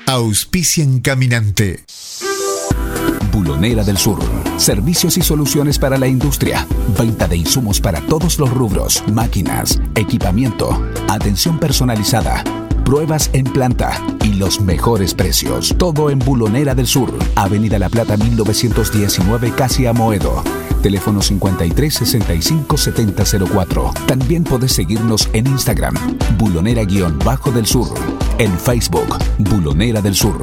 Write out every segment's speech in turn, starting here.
Auspician Caminante. Bulonera del Sur. Servicios y soluciones para la industria. Venta de insumos para todos los rubros. Máquinas, equipamiento, atención personalizada, pruebas en planta y los mejores precios. Todo en Bulonera del Sur. Avenida La Plata 1919, casi Amoedo. Teléfono 53 65 70 04. También podés seguirnos en Instagram, Bulonera-del Sur. En Facebook, Bulonera del Sur.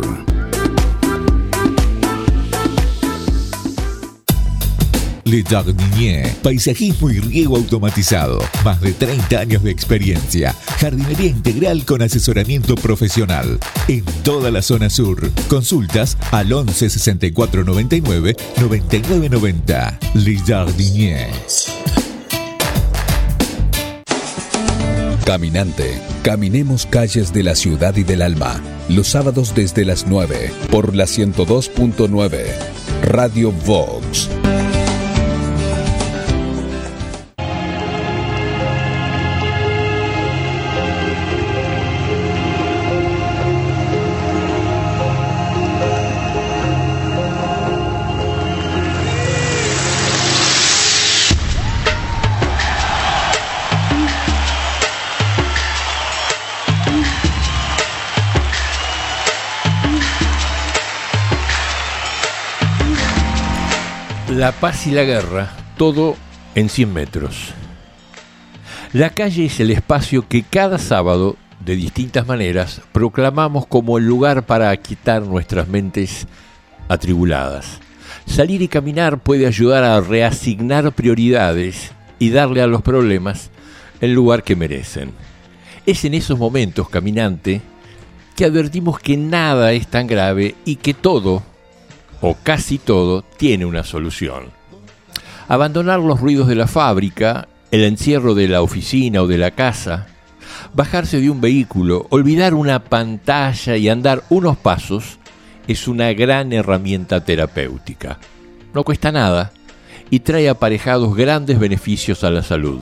Le Jardinier, paisajismo y riego automatizado. Más de 30 años de experiencia. Jardinería integral con asesoramiento profesional. En toda la zona sur. Consultas al 11 64 99 99 90. Le Jardinier. Caminante. Caminemos calles de la ciudad y del alma. Los sábados desde las 9 por la 102.9. Radio Vox. La paz y la guerra, todo en 100 metros. La calle es el espacio que cada sábado, de distintas maneras, proclamamos como el lugar para aquietar nuestras mentes atribuladas. Salir y caminar puede ayudar a reasignar prioridades y darle a los problemas el lugar que merecen. Es en esos momentos, caminante, que advertimos que nada es tan grave y que todo, o casi todo, tiene una solución. Abandonar los ruidos de la fábrica, el encierro de la oficina o de la casa, bajarse de un vehículo, olvidar una pantalla y andar unos pasos es una gran herramienta terapéutica. No cuesta nada y trae aparejados grandes beneficios a la salud.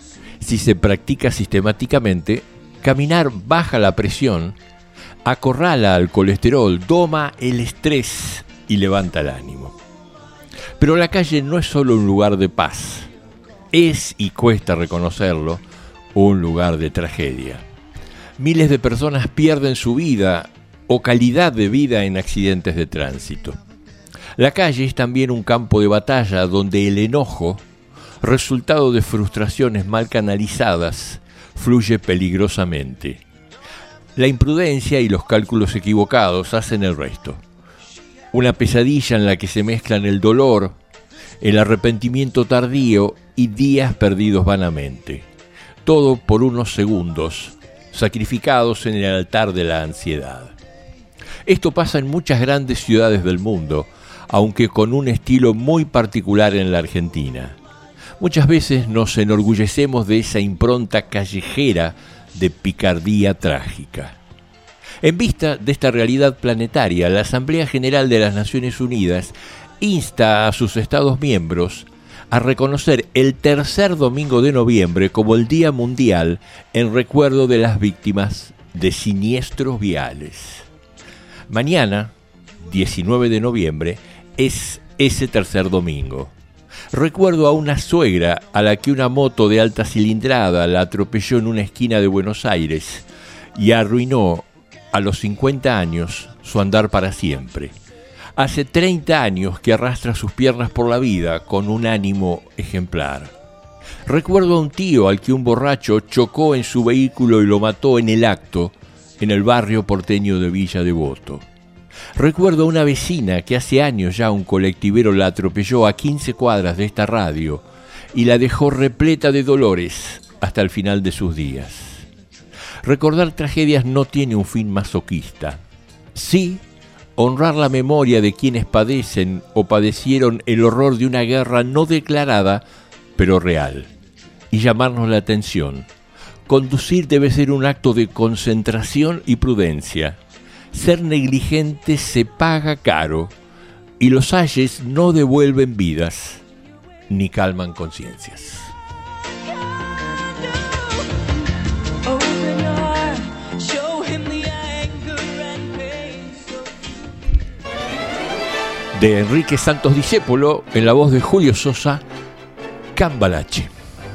Si se practica sistemáticamente, caminar baja la presión, acorrala al colesterol, doma el estrés y levanta el ánimo. Pero la calle no es solo un lugar de paz, es, y cuesta reconocerlo, un lugar de tragedia. Miles de personas pierden su vida o calidad de vida en accidentes de tránsito. La calle es también un campo de batalla donde el enojo, resultado de frustraciones mal canalizadas, fluye peligrosamente. La imprudencia y los cálculos equivocados hacen el resto. Una pesadilla en la que se mezclan el dolor, el arrepentimiento tardío y días perdidos vanamente. Todo por unos segundos, sacrificados en el altar de la ansiedad. Esto pasa en muchas grandes ciudades del mundo, aunque con un estilo muy particular en la Argentina. Muchas veces nos enorgullecemos de esa impronta callejera de picardía trágica. En vista de esta realidad planetaria, la Asamblea General de las Naciones Unidas insta a sus Estados miembros a reconocer el tercer domingo de noviembre como el Día Mundial en recuerdo de las víctimas de siniestros viales. Mañana, 19 de noviembre, es ese tercer domingo. Recuerdo a una suegra a la que una moto de alta cilindrada la atropelló en una esquina de Buenos Aires y arruinó a los 50 años su andar para siempre. Hace 30 años que arrastra sus piernas por la vida con un ánimo ejemplar. Recuerdo a un tío al que un borracho chocó en su vehículo y lo mató en el acto en el barrio porteño de Villa Devoto. Recuerdo a una vecina que hace años ya un colectivero la atropelló a 15 cuadras de esta radio y la dejó repleta de dolores hasta el final de sus días. Recordar tragedias no tiene un fin masoquista. Sí, honrar la memoria de quienes padecen o padecieron el horror de una guerra no declarada, pero real. Y llamarnos la atención. Conducir debe ser un acto de concentración y prudencia. Ser negligente se paga caro, y los ayes no devuelven vidas, ni calman conciencias. de Enrique Santos Discépolo, en la voz de Julio Sosa, Cambalache.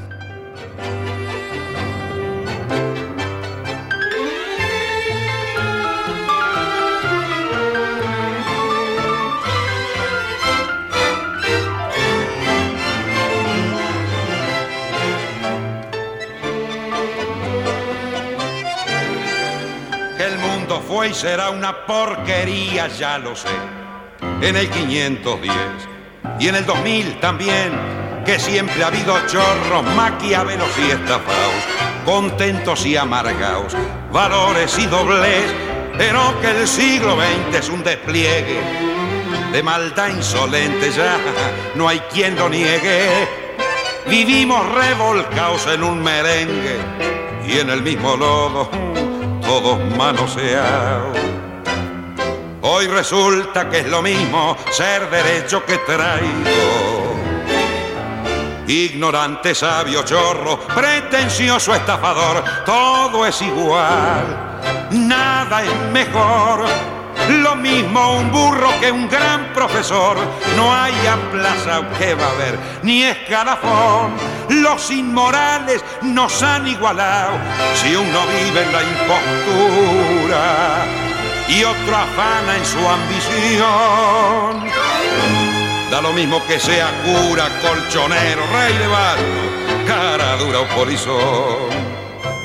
Fue y será una porquería, ya lo sé. En el 510 y en el 2000 también, que siempre ha habido chorros, maquiavelos y estafados, contentos y amargados, valores y doblez, pero que el siglo XX es un despliegue de maldad insolente, ya no hay quien lo niegue. Vivimos revolcados en un merengue y en el mismo lodo, todos manoseados. Hoy resulta que es lo mismo ser derecho que traidor. Ignorante, sabio, chorro, pretencioso, estafador, todo es igual, nada es mejor. Lo mismo un burro que un gran profesor, no hay plaza que va a haber, ni escalafón. Los inmorales nos han igualado, si uno vive en la impostura y otro afana en su ambición. Da lo mismo que sea cura, colchonero, rey de barrio, cara dura o polizón.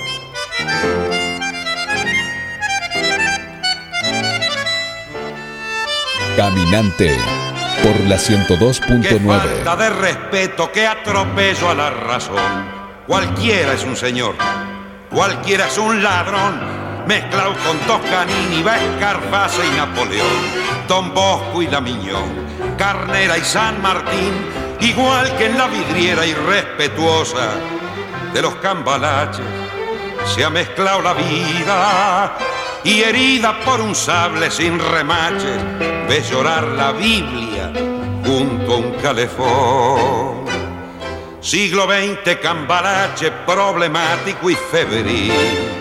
Caminante por la 102.9. Qué falta de respeto, qué atropello a la razón. Cualquiera es un señor, cualquiera es un ladrón, mezclado con Toscanini, Escarface y Napoleón, Don Bosco y La Miñón, Carnera y San Martín, igual que en la vidriera irrespetuosa de los cambalaches. Se ha mezclado la vida y herida por un sable sin remaches, ves llorar la Biblia junto a un calefón. Siglo XX, cambalache problemático y febril.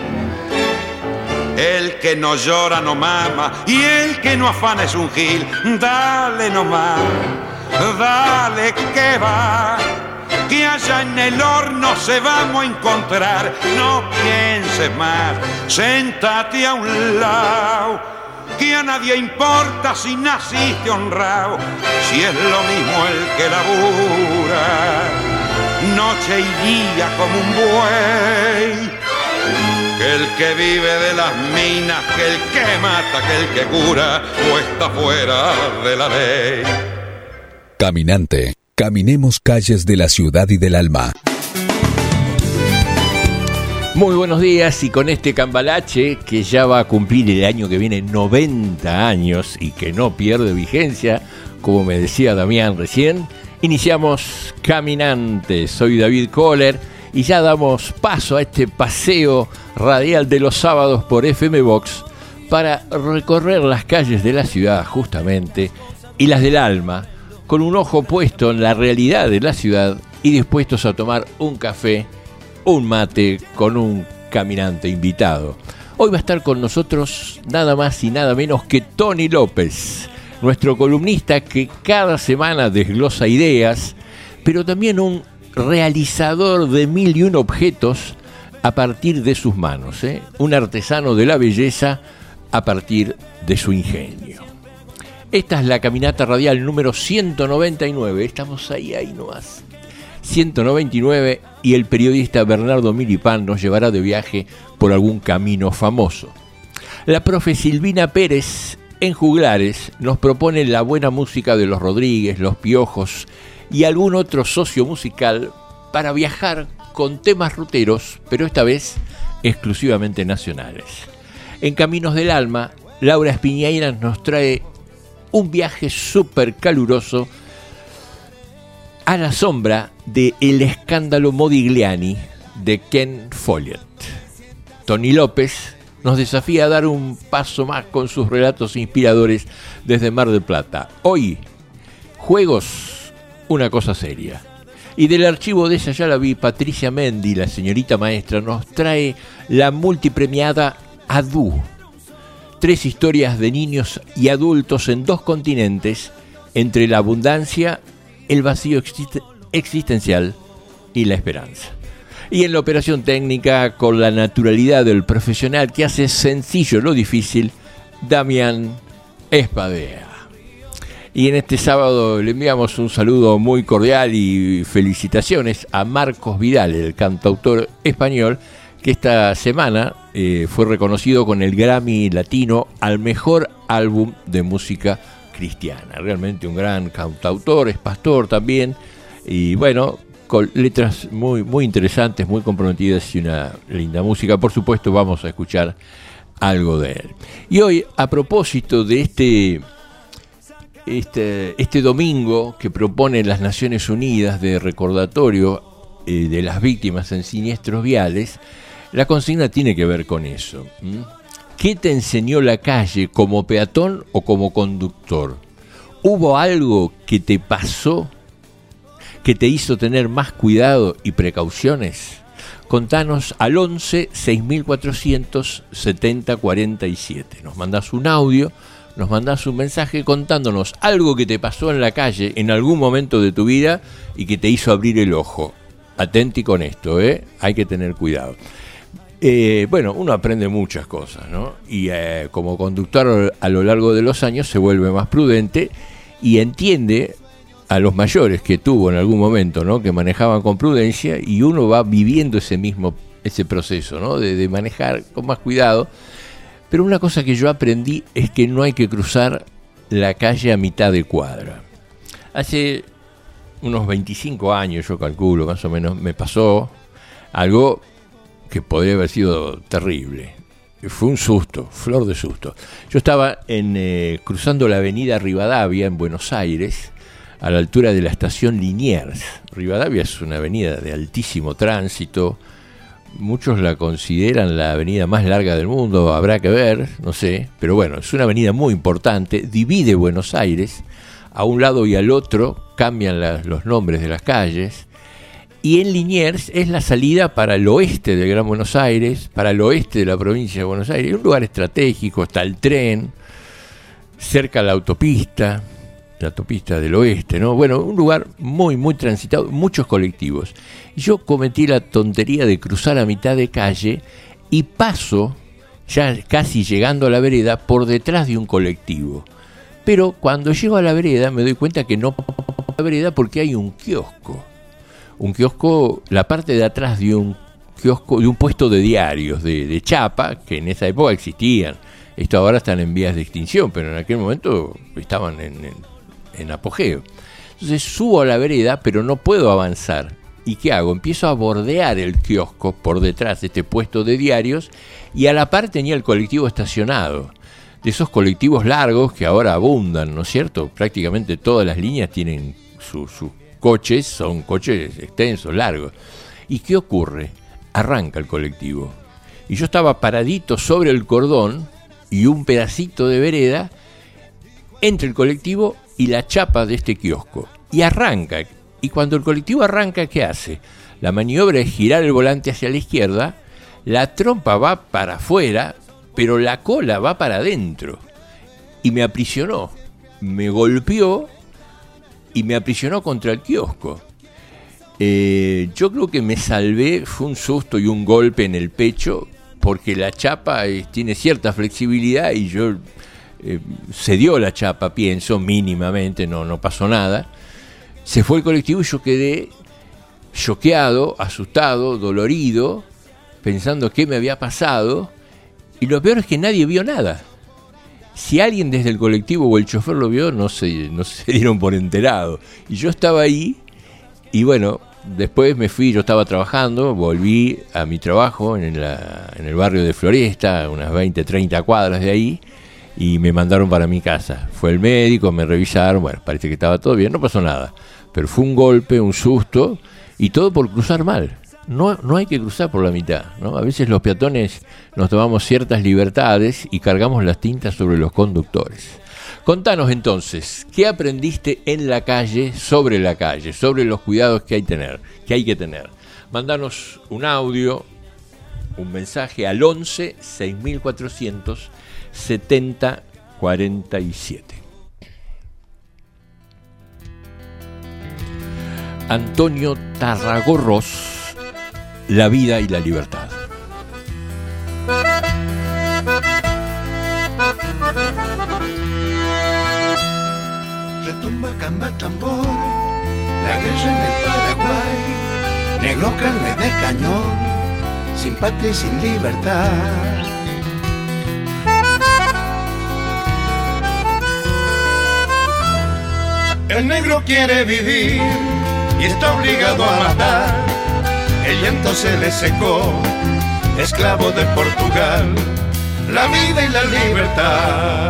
El que no llora no mama y el que no afana es un gil. Dale nomás, dale que va, que allá en el horno se vamos a encontrar. No pienses más, séntate a un lado, que a nadie importa si naciste honrado, si es lo mismo el que labura noche y día como un buey, que el que vive de las minas, que el que mata, que el que cura, o está fuera de la ley. Caminante, caminemos calles de la ciudad y del alma. Muy buenos días, y con este cambalache que ya va a cumplir el año que viene 90 años y que no pierde vigencia, como me decía Damián recién, iniciamos Caminante. Soy David Kohler y ya damos paso a este paseo radial de los sábados por FM Box para recorrer las calles de la ciudad justamente y las del alma, con un ojo puesto en la realidad de la ciudad y dispuestos a tomar un café, un mate con un caminante invitado. Hoy va a estar con nosotros nada más y nada menos que Tony López, nuestro columnista que cada semana desglosa ideas, pero también un realizador de 1001 objetos a partir de sus manos, un artesano de la belleza a partir de su ingenio. Esta es la caminata radial número 199, estamos ahí nomás. 199, y el periodista Bernardo Milipán nos llevará de viaje por algún camino famoso. La profe Silvina Pérez, en Juglares, nos propone la buena música de los Rodríguez, los Piojos y algún otro socio musical para viajar con temas ruteros, pero esta vez exclusivamente nacionales. En Caminos del Alma, Laura Espiñeiras nos trae un viaje súper caluroso a la sombra de El escándalo Modigliani de Ken Follett. Tony López nos desafía a dar un paso más con sus relatos inspiradores desde Mar del Plata. Hoy, juegos, una cosa seria. Y del archivo de Esa ya la vi, Patricia Mendi, la señorita maestra, nos trae la multipremiada Adu. 3 historias de niños y adultos en 2 continentes entre la abundancia, el vacío existencial y la esperanza. Y en la operación técnica, con la naturalidad del profesional que hace sencillo lo difícil, Damián Espadea. Y en este sábado le enviamos un saludo muy cordial y felicitaciones a Marcos Vidal, el cantautor español, que esta semana fue reconocido con el Grammy Latino al mejor álbum de música cristiana. Realmente un gran cantautor, es pastor también, y bueno, con letras muy, muy interesantes, muy comprometidas y una linda música. Por supuesto, vamos a escuchar algo de él. Y hoy, a propósito de este domingo que propone las Naciones Unidas de recordatorio de las víctimas en siniestros viales, la consigna tiene que ver con eso. ¿Qué te enseñó la calle como peatón o como conductor? ¿Hubo algo que te pasó que te hizo tener más cuidado y precauciones? Contanos al 11 6400 7047. Nos mandás un audio, nos mandás un mensaje contándonos algo que te pasó en la calle en algún momento de tu vida y que te hizo abrir el ojo. Atenti con esto, hay que tener cuidado. Bueno, uno aprende muchas cosas, ¿no? Y como conductor a lo largo de los años se vuelve más prudente y entiende a los mayores que tuvo en algún momento, ¿no? Que manejaban con prudencia, y uno va viviendo ese proceso, ¿no? De manejar con más cuidado. Pero una cosa que yo aprendí es que no hay que cruzar la calle a mitad de cuadra. Hace unos 25 años, yo calculo, más o menos, me pasó algo que podría haber sido terrible. Fue un susto, flor de susto. Yo estaba cruzando la avenida Rivadavia en Buenos Aires, a la altura de la estación Liniers. Rivadavia es una avenida de altísimo tránsito. Muchos la consideran la avenida más larga del mundo, habrá que ver, no sé. Pero bueno, es una avenida muy importante, divide Buenos Aires. A un lado y al otro cambian los nombres de las calles. Y en Liniers es la salida para el oeste del Gran Buenos Aires, para el oeste de la provincia de Buenos Aires. Es un lugar estratégico, está el tren, cerca la autopista del oeste, ¿no? Bueno, un lugar muy, muy transitado, muchos colectivos. Y yo cometí la tontería de cruzar a mitad de calle y paso, ya casi llegando a la vereda, por detrás de un colectivo. Pero cuando llego a la vereda me doy cuenta que no la vereda porque hay un kiosco. Un kiosco, la parte de atrás de un kiosco, de un puesto de diarios, de chapa, que en esa época existían. Esto ahora están en vías de extinción, pero en aquel momento estaban en apogeo. Entonces subo a la vereda, pero no puedo avanzar. ¿Y qué hago? Empiezo a bordear el kiosco por detrás de este puesto de diarios, y a la par tenía el colectivo estacionado. De esos colectivos largos que ahora abundan, ¿no es cierto? Prácticamente todas las líneas tienen sus coches, son coches extensos, largos. ¿Y qué ocurre? Arranca el colectivo. Y yo estaba paradito sobre el cordón y un pedacito de vereda entre el colectivo y la chapa de este kiosco. Y arranca. Y cuando el colectivo arranca, ¿qué hace? La maniobra es girar el volante hacia la izquierda, la trompa va para afuera, pero la cola va para adentro. Y me aprisionó. Me golpeó y me aprisionó contra el kiosco. Yo creo que me salvé, fue un susto y un golpe en el pecho, porque la chapa tiene cierta flexibilidad y yo se dio la chapa, pienso, mínimamente, no pasó nada. Se fue el colectivo y yo quedé choqueado, asustado, dolorido, pensando qué me había pasado, y lo peor es que nadie vio nada. Si alguien desde el colectivo o el chofer lo vio, no se dieron por enterado. Y yo estaba ahí, y bueno, después me fui, yo estaba trabajando, volví a mi trabajo en el barrio de Floresta, unas 20, 30 cuadras de ahí, y me mandaron para mi casa. Fue el médico, me revisaron, bueno, parece que estaba todo bien, no pasó nada. Pero fue un golpe, un susto, y todo por cruzar mal. No hay que cruzar por la mitad, ¿no? A veces los peatones nos tomamos ciertas libertades y cargamos las tintas sobre los conductores. Contanos entonces, ¿qué aprendiste en la calle, sobre los cuidados que hay que tener? Mandanos un audio, un mensaje al 11 6400 7047. Antonio Tarragorros, La vida y la libertad. Retumba camba tambor, la guerra en el Paraguay, negro carne de cañón, sin patria y sin libertad. El negro quiere vivir y está obligado a matar. El llanto se le secó, esclavo de Portugal, la vida y la libertad.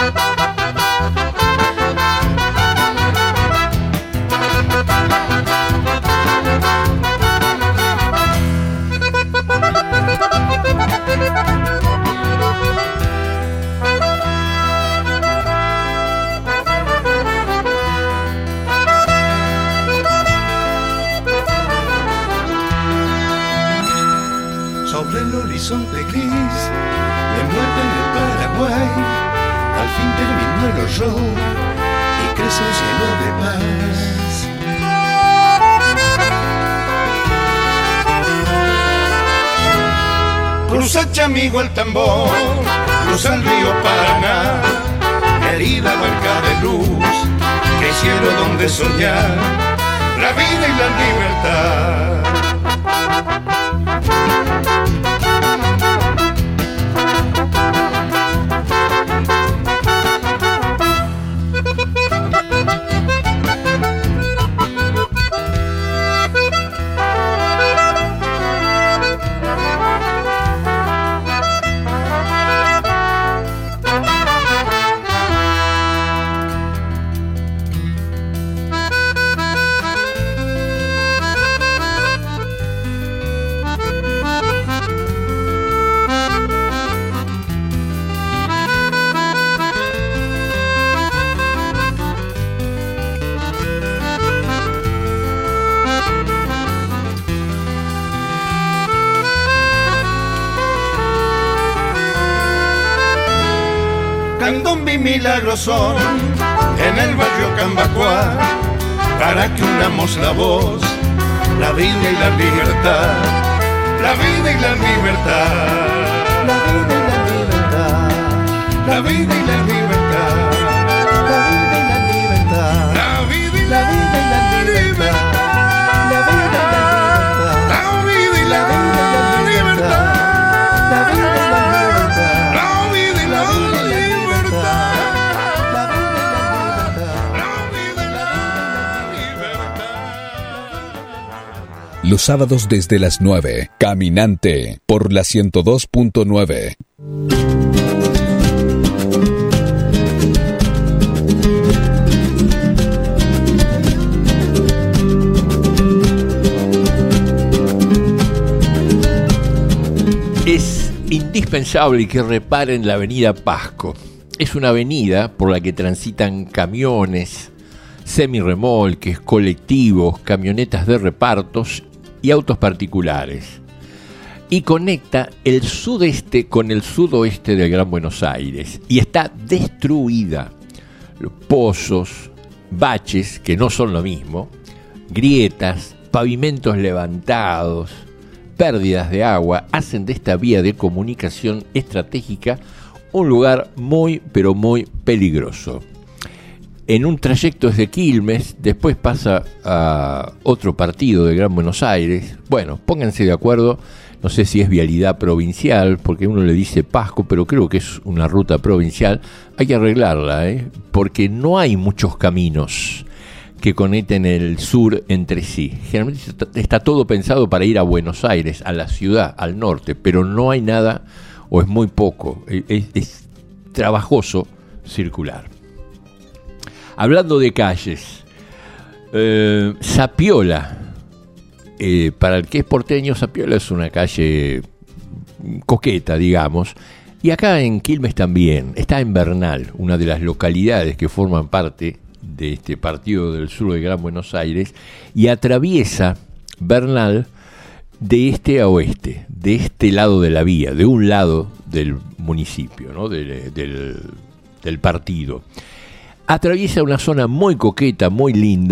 Sobre el horizonte gris de muerte en el Paraguay, al fin terminó el horror y crece un cielo de paz. Cruza Chamigo el tambor, cruza el río Paraná, querida barca de luz, que cielo donde soñar la vida y la libertad. Candombe milagros son en el barrio Cambacuá, para que unamos la voz, la vida y la libertad, la vida y la libertad, la vida y la libertad, la vida y la libertad, la vida y la libertad, la vida y la libertad, la vida y la libertad, la vida y la libertad, la vida y la libertad, la vida y la libertad, la vida y la libertad. Los sábados desde las 9, Caminante, por la 102.9. Es indispensable que reparen la avenida Pasco. Es una avenida por la que transitan camiones, semirremolques, colectivos, camionetas de repartos y autos particulares, y conecta el sudeste con el sudoeste del Gran Buenos Aires, y está destruida. Los pozos, baches, que no son lo mismo, grietas, pavimentos levantados, pérdidas de agua, hacen de esta vía de comunicación estratégica un lugar muy, pero muy peligroso. En un trayecto desde Quilmes, después pasa a otro partido de Gran Buenos Aires. Bueno, pónganse de acuerdo, no sé si es vialidad provincial, porque uno le dice Pasco, pero creo que es una ruta provincial. Hay que arreglarla, porque no hay muchos caminos que conecten el sur entre sí. Generalmente está todo pensado para ir a Buenos Aires, a la ciudad, al norte, pero no hay nada, o es muy poco. Es trabajoso circular. Hablando de calles, Zapiola, para el que es porteño, Zapiola es una calle coqueta, digamos, y acá en Quilmes también, está en Bernal, una de las localidades que forman parte de este partido del sur de Gran Buenos Aires, y atraviesa Bernal de este a oeste, de este lado de la vía, de un lado del municipio, ¿no? del partido. Atraviesa una zona muy coqueta, muy linda,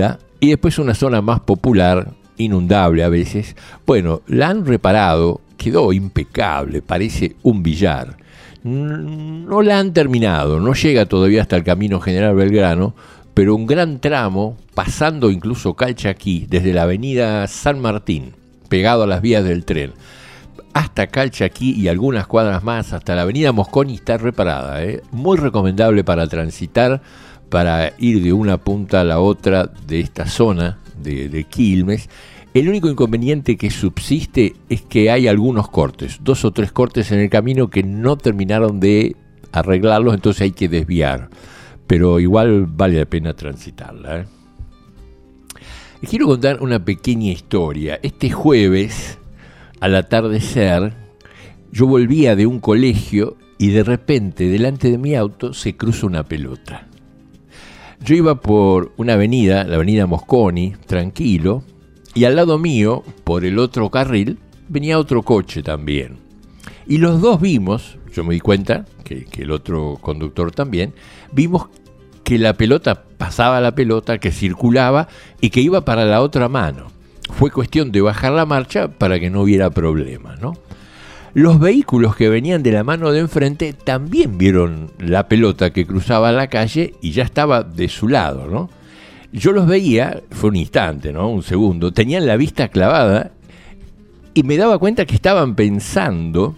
Y después una zona más popular, inundable a veces. Bueno, la han reparado, quedó impecable, parece un billar. No la han terminado, no llega todavía hasta el Camino General Belgrano, pero un gran tramo, pasando incluso Calchaquí, desde la avenida San Martín, pegado a las vías del tren, hasta Calchaquí y algunas cuadras más, hasta la avenida Mosconi, está reparada. Muy recomendable para transitar, para ir de una punta a la otra de esta zona de Quilmes. El único inconveniente que subsiste es que hay algunos cortes, 2 o 3 cortes en el camino que no terminaron de arreglarlos, entonces hay que desviar. Pero igual vale la pena transitarla. Les quiero contar una pequeña historia. Este jueves, al atardecer, yo volvía de un colegio y de repente delante de mi auto se cruza una pelota. Yo iba por una avenida, la avenida Mosconi, tranquilo, y al lado mío, por el otro carril, venía otro coche también. Y los dos vimos, yo me di cuenta, que el otro conductor también, vimos que la pelota pasaba la pelota, que circulaba y que iba para la otra mano. Fue cuestión de bajar la marcha para que no hubiera problemas, ¿no? Los vehículos que venían de la mano de enfrente también vieron la pelota que cruzaba la calle y ya estaba de su lado, ¿no? Yo los veía, fue un instante, ¿no? Un segundo, tenían la vista clavada y me daba cuenta que estaban pensando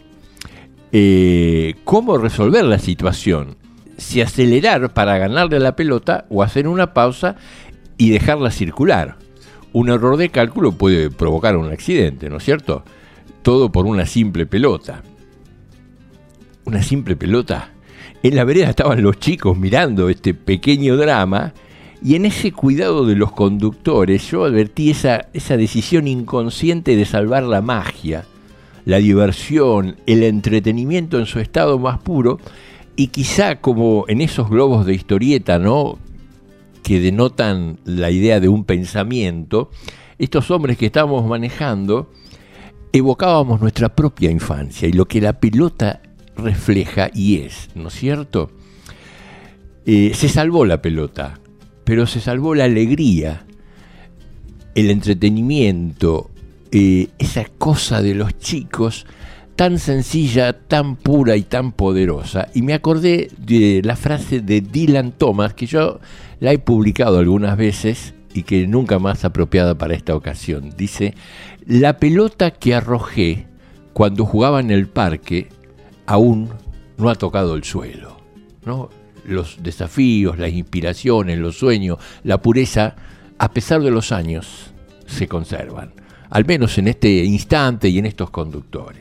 cómo resolver la situación. Si acelerar para ganarle a la pelota o hacer una pausa y dejarla circular. Un error de cálculo puede provocar un accidente, ¿no es cierto? Todo por una simple pelota. Una simple pelota. En la vereda estaban los chicos mirando este pequeño drama y en ese cuidado de los conductores yo advertí esa decisión inconsciente de salvar la magia, la diversión, el entretenimiento en su estado más puro y quizá como en esos globos de historieta, ¿no?, que denotan la idea de un pensamiento, estos hombres que estábamos manejando evocábamos nuestra propia infancia y lo que la pelota refleja y es, ¿no es cierto? Se salvó la pelota, pero se salvó la alegría, el entretenimiento, esa cosa de los chicos tan sencilla, tan pura y tan poderosa. Y me acordé de la frase de Dylan Thomas, que yo la he publicado algunas veces y que nunca más apropiada para esta ocasión. Dice: la pelota que arrojé cuando jugaba en el parque aún no ha tocado el suelo, ¿no? Los desafíos, las inspiraciones, los sueños, la pureza, a pesar de los años, se conservan. Al menos en este instante y en estos conductores.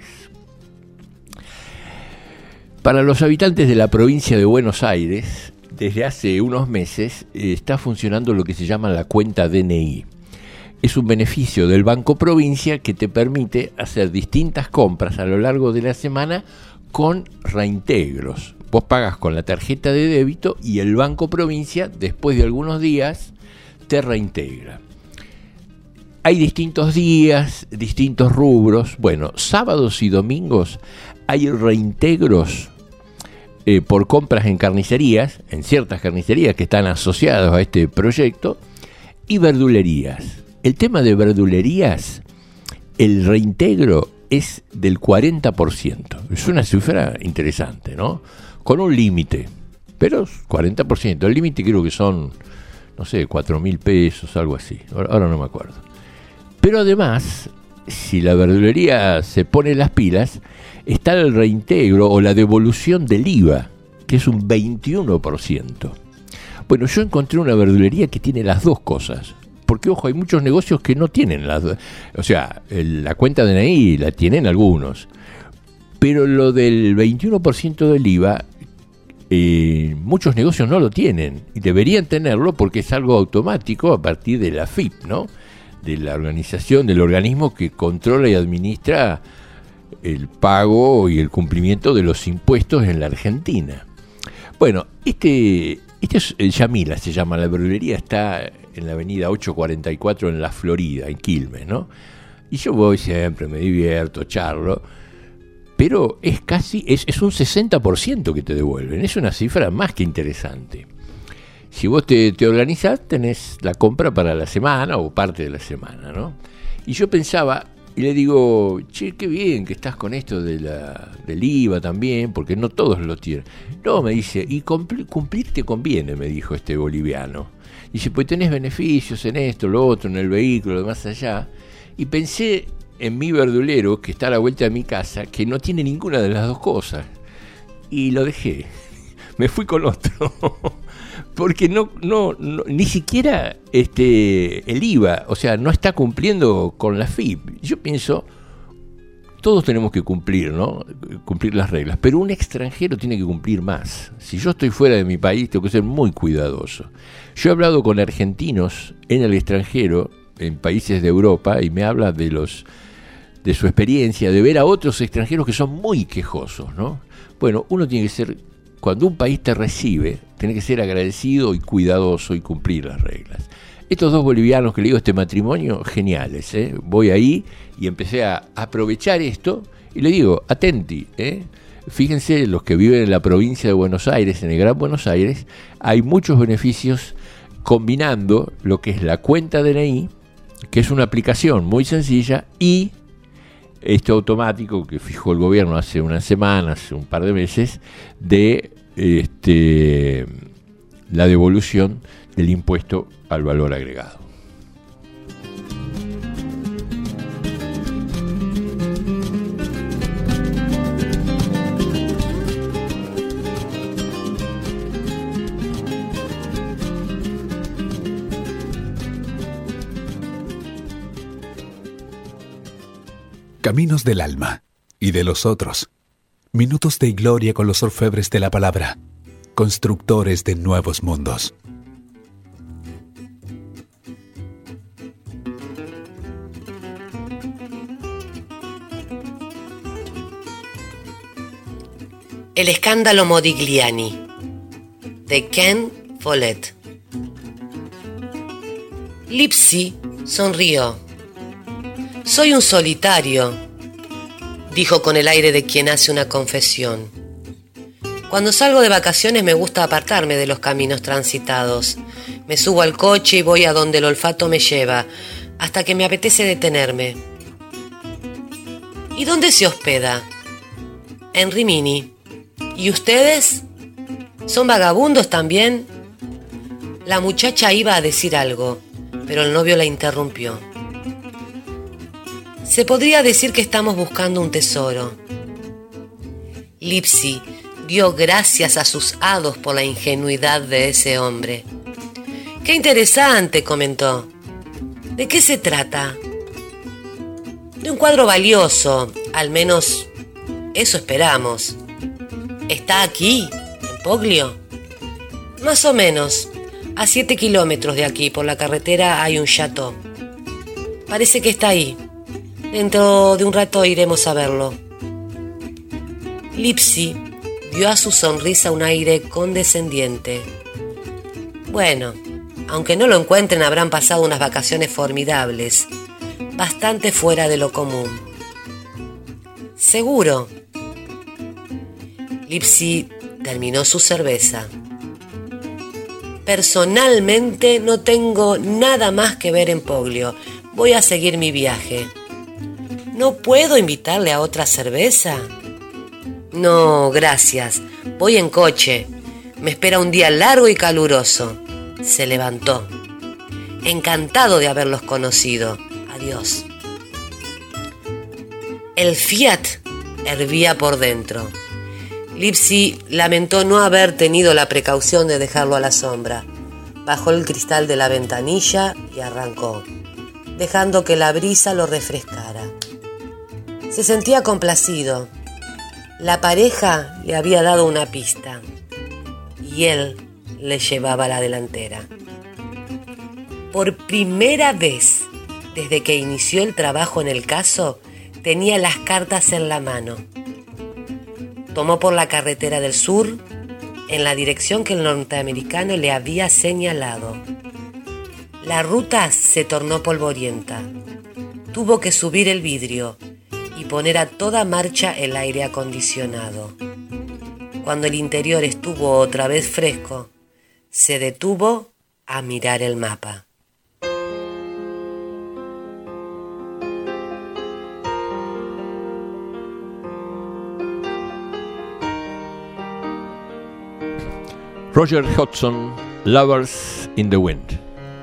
Para los habitantes de la provincia de Buenos Aires, desde hace unos meses está funcionando lo que se llama la cuenta DNI. Es un beneficio del Banco Provincia que te permite hacer distintas compras a lo largo de la semana con reintegros. Vos pagas con la tarjeta de débito y el Banco Provincia, después de algunos días, te reintegra. Hay distintos días, distintos rubros. Bueno, sábados y domingos hay reintegros por compras en carnicerías, en ciertas carnicerías que están asociadas a este proyecto, y verdulerías. El tema de verdulerías, el reintegro es del 40%. Es una cifra interesante, ¿no? Con un límite, pero 40%. El límite creo que son, no sé, 4.000 pesos, algo así. Ahora no me acuerdo. Pero además, si la verdulería se pone las pilas, está el reintegro o la devolución del IVA, que es un 21%. Bueno, yo encontré una verdulería que tiene las dos cosas. Porque, ojo, hay muchos negocios que no tienen las dos. O sea, la cuenta de DNI la tienen algunos. Pero lo del 21% del IVA, muchos negocios no lo tienen. Y deberían tenerlo porque es algo automático a partir de la FIP, ¿no? De la organización, del organismo que controla y administra el pago y el cumplimiento de los impuestos en la Argentina. Bueno, este es Yamila, se llama la verdulería, está en la avenida 844 en La Florida, en Quilmes, ¿no? Y yo voy siempre, me divierto, charlo, pero es un 60% que te devuelven, es una cifra más que interesante. Si vos te organizás, tenés la compra para la semana o parte de la semana, ¿no? Y yo pensaba, y le digo, che, qué bien que estás con esto del IVA también, porque no todos lo tienen. No, me dice, y cumplir te conviene, me dijo este boliviano. Dice, pues tenés beneficios en esto, lo otro, en el vehículo, de más allá. Y pensé en mi verdulero, que está a la vuelta de mi casa, que no tiene ninguna de las dos cosas. Y lo dejé. Me fui con otro. Porque no, ni siquiera el IVA, o sea, no está cumpliendo con la FIP. Yo pienso, todos tenemos que cumplir, ¿no? Cumplir las reglas, pero un extranjero tiene que cumplir más. Si yo estoy fuera de mi país, tengo que ser muy cuidadoso. Yo he hablado con argentinos en el extranjero, en países de Europa, y me habla de su experiencia, de ver a otros extranjeros que son muy quejosos, ¿no? Bueno, uno tiene que ser, cuando un país te recibe, tiene que ser agradecido y cuidadoso y cumplir las reglas. Estos dos bolivianos que le digo, este matrimonio, geniales, ¿eh? Voy ahí y empecé a aprovechar esto y le digo, atenti, fíjense, los que viven en la provincia de Buenos Aires, en el Gran Buenos Aires, hay muchos beneficios combinando lo que es la cuenta DNI, que es una aplicación muy sencilla, y esto automático que fijó el gobierno hace unas semanas, hace un par de meses, de la devolución del impuesto al valor agregado. Caminos del alma y de los otros. Minutos de gloria con los orfebres de la palabra, constructores de nuevos mundos. El escándalo Modigliani, de Ken Follett. Lipsi sonrió. Soy un solitario, dijo con el aire de quien hace una confesión. Cuando salgo de vacaciones me gusta apartarme de los caminos transitados. Me subo al coche y voy a donde el olfato me lleva, hasta que me apetece detenerme. ¿Y dónde se hospeda? En Rimini. ¿Y ustedes? ¿Son vagabundos también? La muchacha iba a decir algo, pero el novio la interrumpió. Se podría decir que estamos buscando un tesoro. Lipsi dio gracias a sus hados por la ingenuidad de ese hombre. ¡Qué interesante!, comentó. ¿De qué se trata? De un cuadro valioso, al menos eso esperamos. ¿Está aquí, en Poglio? Más o menos. A 7 kilómetros de aquí, por la carretera, hay un chateau. Parece que está ahí. Dentro de un rato iremos a verlo. Lipsi dio a su sonrisa un aire condescendiente. Bueno, aunque no lo encuentren, habrán pasado unas vacaciones formidables, bastante fuera de lo común. Seguro. Lipsi terminó su cerveza. Personalmente no tengo nada más que ver en Poglio. Voy a seguir mi viaje. ¿No puedo invitarle a otra cerveza? No, gracias. Voy en coche. Me espera un día largo y caluroso. Se levantó. Encantado de haberlos conocido. Adiós. El Fiat hervía por dentro. Lipsi lamentó no haber tenido la precaución de dejarlo a la sombra. Bajó el cristal de la ventanilla y arrancó, dejando que la brisa lo refrescara. Se sentía complacido. La pareja le había dado una pista y él le llevaba la delantera. Por primera vez desde que inició el trabajo en el caso, tenía las cartas en la mano. Tomó por la carretera del sur, en la dirección que el norteamericano le había señalado. La ruta se tornó polvorienta. Tuvo que subir el vidrio y poner a toda marcha el aire acondicionado. Cuando el interior estuvo otra vez fresco, se detuvo a mirar el mapa. Roger Hodgson, Lovers in the Wind.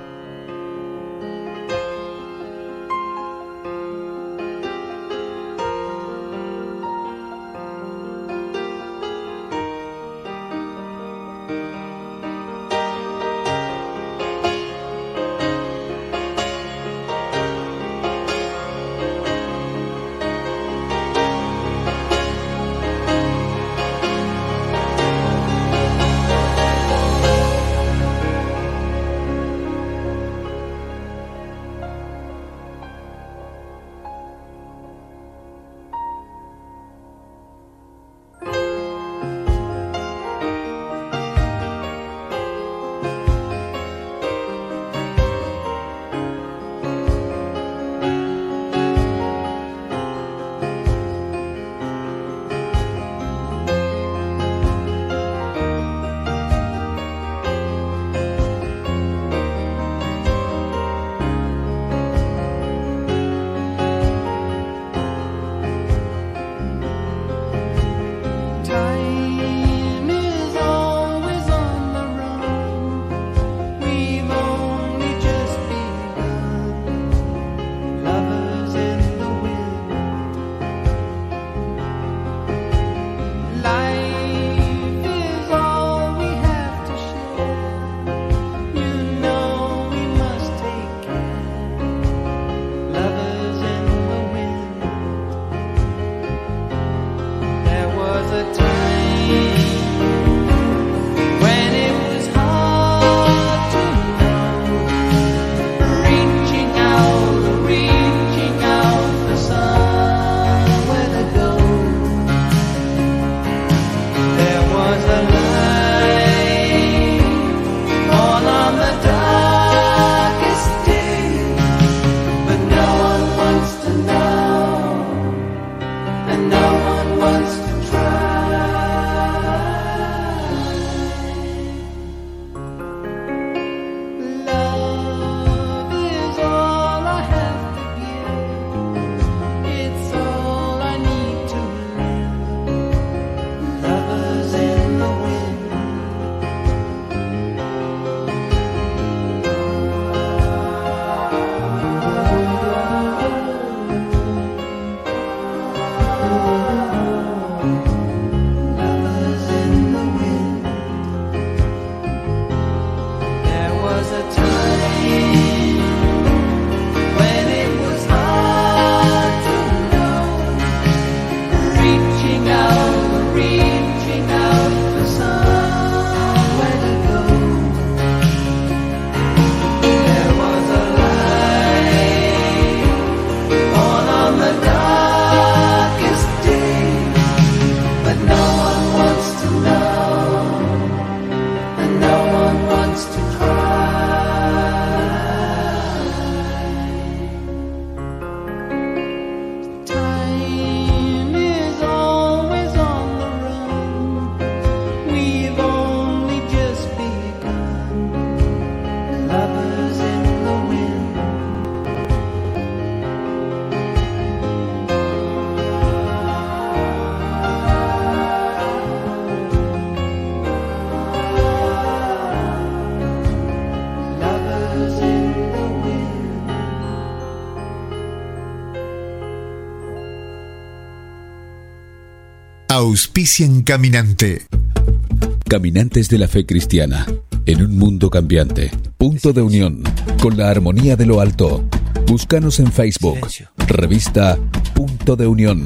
Auspician Caminante. Caminantes de la fe cristiana, en un mundo cambiante. Punto de unión, con la armonía de lo alto. Búscanos en Facebook. Silencio. Revista Punto de Unión.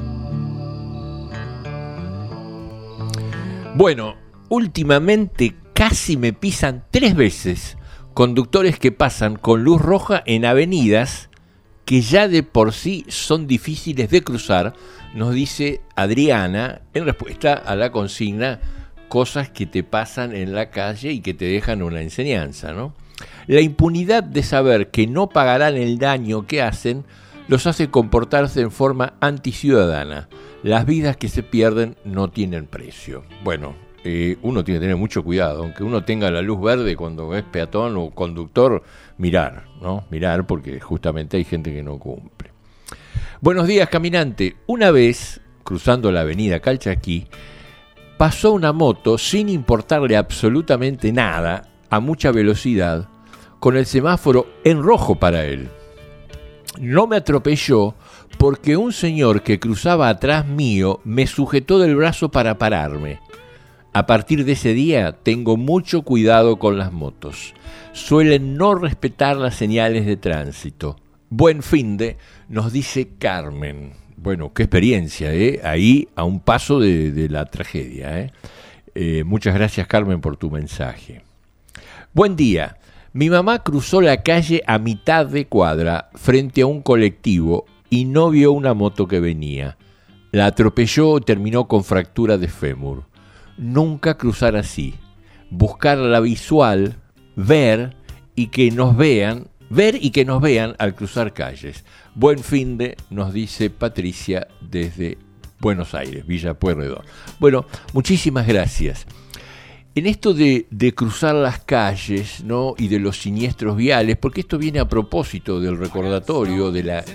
Bueno, últimamente casi me pisan 3 veces conductores que pasan con luz roja en avenidas que ya de por sí son difíciles de cruzar, nos dice Adriana en respuesta a la consigna cosas que te pasan en la calle y que te dejan una enseñanza, ¿no? La impunidad de saber que no pagarán el daño que hacen los hace comportarse en forma anticiudadana. Las vidas que se pierden no tienen precio. Bueno, uno tiene que tener mucho cuidado, aunque uno tenga la luz verde cuando es peatón o conductor, mirar, ¿no? Mirar, porque justamente hay gente que no cumple. Buenos días, caminante. Una vez, cruzando la avenida Calchaquí, pasó una moto sin importarle absolutamente nada, a mucha velocidad, con el semáforo en rojo para él. No me atropelló porque un señor que cruzaba atrás mío me sujetó del brazo para pararme. A partir de ese día tengo mucho cuidado con las motos. Suelen no respetar las señales de tránsito. Buen finde, nos dice Carmen. Bueno, qué experiencia, ahí a un paso de la tragedia. Muchas gracias, Carmen, por tu mensaje. Buen día. Mi mamá cruzó la calle a mitad de cuadra frente a un colectivo y no vio una moto que venía. La atropelló y terminó con fractura de fémur. Nunca cruzar así. Buscar la visual, ver y que nos vean al cruzar calles. Buen finde, nos dice Patricia desde Buenos Aires, Villa Pueyrredón. Bueno, muchísimas gracias. En esto de cruzar las calles, ¿no? Y de los siniestros viales, porque esto viene a propósito del recordatorio de la,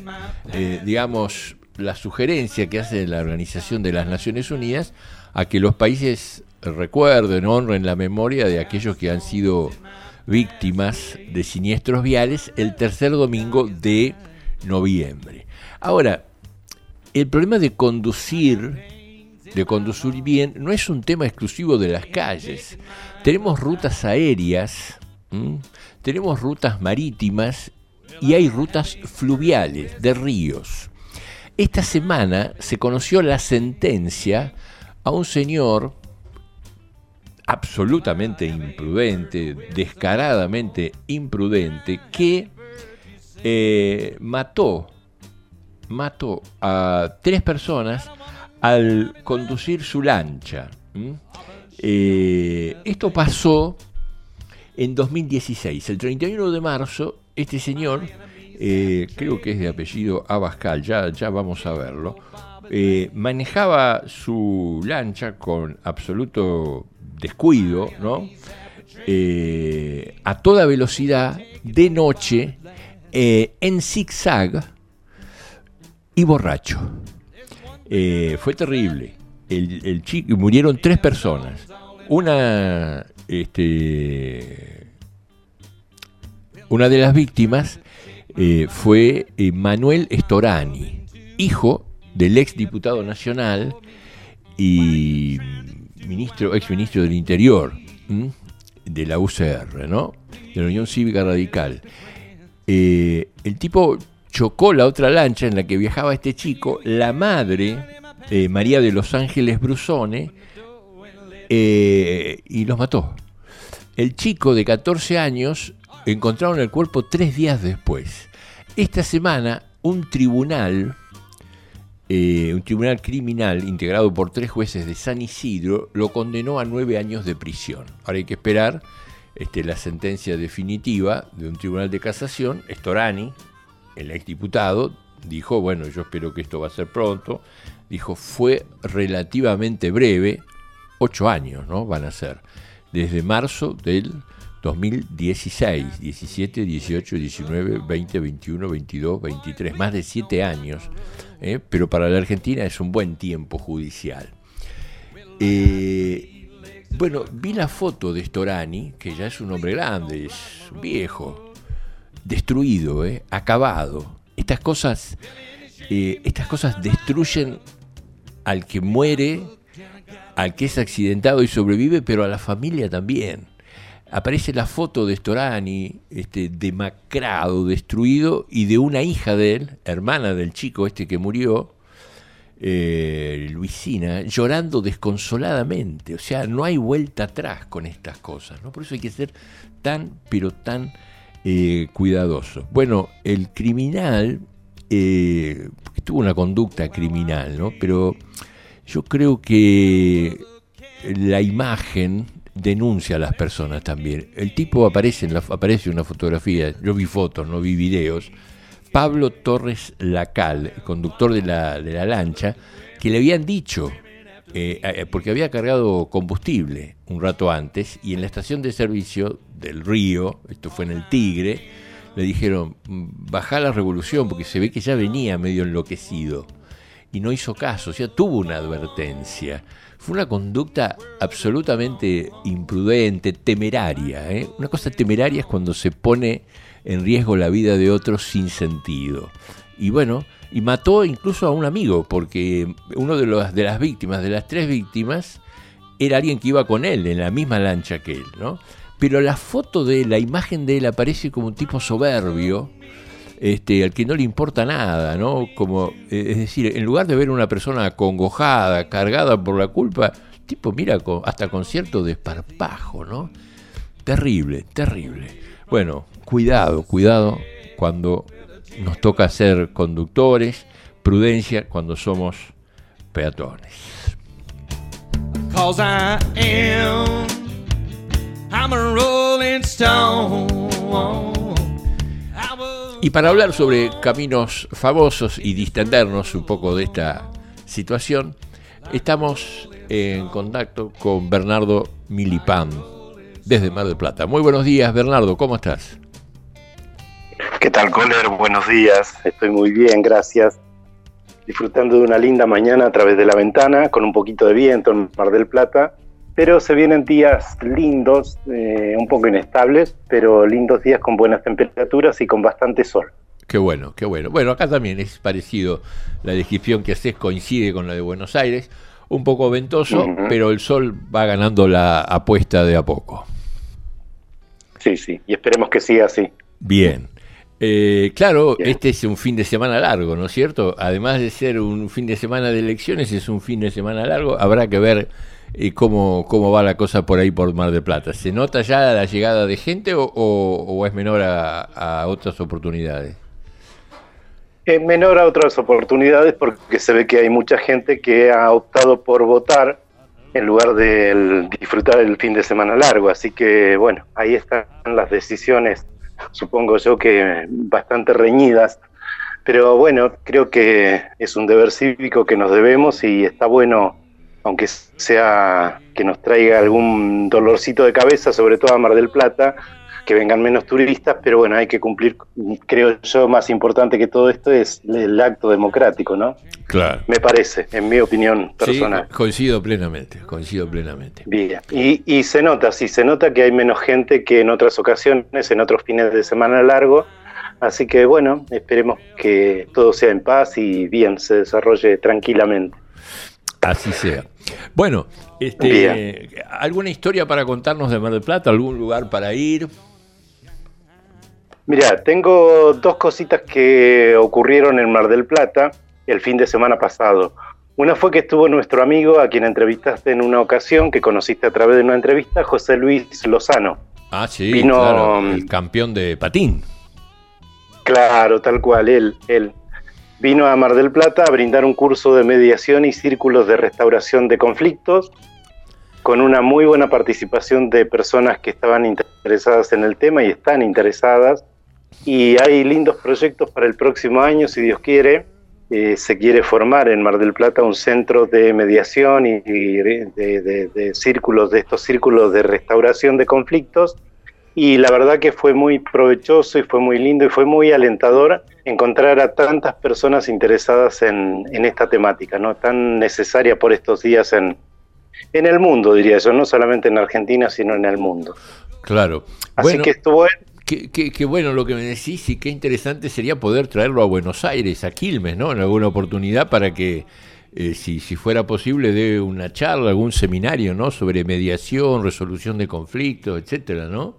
la sugerencia que hace la Organización de las Naciones Unidas a que los países recuerden, honren la memoria de aquellos que han sido víctimas de siniestros viales el tercer domingo de noviembre. Ahora, el problema de conducir bien no es un tema exclusivo de las calles. Tenemos rutas aéreas, tenemos rutas marítimas y hay rutas fluviales de ríos. Esta semana se conoció la sentencia a un señor absolutamente imprudente, descaradamente imprudente, que mató a 3 personas al conducir su lancha. Esto pasó en 2016. El 31 de marzo, este señor, creo que es de apellido Abascal, ya vamos a verlo, manejaba su lancha con absoluto descuido, ¿no? A toda velocidad, de noche, en zigzag y borracho. Fue terrible. El chico, murieron 3 personas. Una de las víctimas fue Manuel Storani, hijo del ex diputado nacional y ex ministro del Interior, de la UCR, ¿no? De la Unión Cívica Radical. El tipo chocó la otra lancha en la que viajaba este chico. La madre, María de los Ángeles Brusone, y los mató. El chico de 14 años encontraron el cuerpo 3 días después. Esta semana un tribunal criminal integrado por 3 jueces de San Isidro lo condenó a 9 años de prisión. Ahora hay que esperar la sentencia definitiva de un tribunal de casación. Storani, el exdiputado, dijo, bueno, yo espero que esto va a ser pronto. Dijo, fue relativamente breve, 8 años, ¿no? Van a ser, desde marzo del 2016, 17, 18, 19, 20, 21, 22, 23, más de 7 años, pero para la Argentina es un buen tiempo judicial. Bueno, vi la foto de Storani, que ya es un hombre grande, es viejo, destruido, acabado. Estas cosas destruyen al que muere, al que es accidentado y sobrevive, pero a la familia también. Aparece la foto de Storani, demacrado, destruido, y de una hija de él, hermana del chico que murió, Luisina, llorando desconsoladamente. O sea, no hay vuelta atrás con estas cosas, ¿no? Por eso hay que ser tan, pero tan cuidadoso. Bueno, el criminal tuvo una conducta criminal, ¿no? Pero yo creo que la imagen denuncia a las personas también. El tipo aparece en una fotografía, yo vi fotos, no vi videos. Pablo Torres Lacal, el conductor de la lancha, que le habían dicho, porque había cargado combustible un rato antes, y en la estación de servicio del Río, esto fue en el Tigre, le dijeron, bajá la revolución, porque se ve que ya venía medio enloquecido, y no hizo caso, o sea, tuvo una advertencia. Fue una conducta absolutamente imprudente, temeraria, ¿eh? Una cosa temeraria es cuando se pone en riesgo la vida de otros sin sentido. Y bueno, y mató incluso a un amigo, porque uno de las víctimas, de las 3 víctimas, era alguien que iba con él, en la misma lancha que él, ¿no? Pero la foto de él, la imagen de él aparece como un tipo soberbio, al que no le importa nada, ¿no? Como, es decir, en lugar de ver una persona acongojada, cargada por la culpa, el tipo mira hasta con cierto desparpajo, ¿no? Terrible, terrible. Bueno, cuidado cuando nos toca ser conductores, prudencia cuando somos peatones. 'Cause I'm a rolling stone. Y para hablar sobre caminos famosos y distendernos un poco de esta situación, estamos en contacto con Bernardo Milipán, desde Mar del Plata. Muy buenos días, Bernardo, ¿cómo estás? ¿Qué tal, Coller? Buenos días, estoy muy bien, gracias. Disfrutando de una linda mañana a través de la ventana, con un poquito de viento en Mar del Plata, pero se vienen días lindos, un poco inestables, pero lindos días con buenas temperaturas y con bastante sol. Qué bueno, qué bueno. Bueno, acá también es parecido, la descripción que haces coincide con la de Buenos Aires, un poco ventoso, pero el sol va ganando la apuesta de a poco. Sí, y esperemos que siga así. Bien. Claro, bien. Este es un fin de semana largo, ¿no es cierto? Además de ser un fin de semana de elecciones, es un fin de semana largo. Habrá que ver cómo va la cosa por ahí por Mar del Plata. ¿Se nota ya la llegada de gente o es menor a otras oportunidades? Es menor a otras oportunidades porque se ve que hay mucha gente que ha optado por votar en lugar de disfrutar el fin de semana largo. Así que, bueno, ahí están las decisiones, supongo yo que bastante reñidas. Pero bueno, creo que es un deber cívico que nos debemos y está bueno, aunque sea que nos traiga algún dolorcito de cabeza, sobre todo a Mar del Plata, que vengan menos turistas, pero bueno, hay que cumplir, creo yo, más importante que todo esto es el acto democrático, ¿no? Claro. Me parece, en mi opinión personal. Sí, coincido plenamente. Bien, y se nota que hay menos gente que en otras ocasiones, en otros fines de semana largo, así que bueno, esperemos que todo sea en paz y bien, se desarrolle tranquilamente. Así sea. Bueno, ¿alguna historia para contarnos de Mar del Plata? ¿Algún lugar para ir? Mirá, tengo 2 cositas que ocurrieron en Mar del Plata el fin de semana pasado. Una fue que estuvo nuestro amigo, a quien entrevistaste en una ocasión, que conociste a través de una entrevista, José Luis Lozano. Ah, sí, claro, el campeón de patín. Claro, tal cual, él. Vino a Mar del Plata a brindar un curso de mediación y círculos de restauración de conflictos, con una muy buena participación de personas que estaban interesadas en el tema y están interesadas. Y hay lindos proyectos para el próximo año, si Dios quiere. Se quiere formar en Mar del Plata un centro de mediación y de círculos, de estos círculos de restauración de conflictos. Y la verdad que fue muy provechoso y fue muy lindo y fue muy alentador encontrar a tantas personas interesadas en esta temática, ¿no? Tan necesaria por estos días en el mundo, diría yo, no solamente en Argentina, sino en el mundo. Claro. Así bueno, que estuvo... Qué bueno lo que me decís y qué interesante sería poder traerlo a Buenos Aires, a Quilmes, ¿no? En alguna oportunidad para que, si fuera posible, dé una charla, algún seminario, ¿no? Sobre mediación, resolución de conflictos, etcétera, ¿no?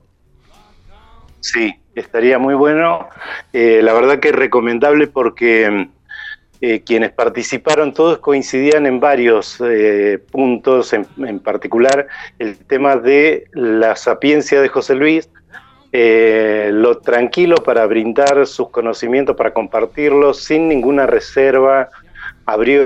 Sí, estaría muy bueno. La verdad que es recomendable porque quienes participaron, todos coincidían en varios puntos, en particular el tema de la sapiencia de José Luis, lo tranquilo para brindar sus conocimientos, para compartirlos sin ninguna reserva. Abrió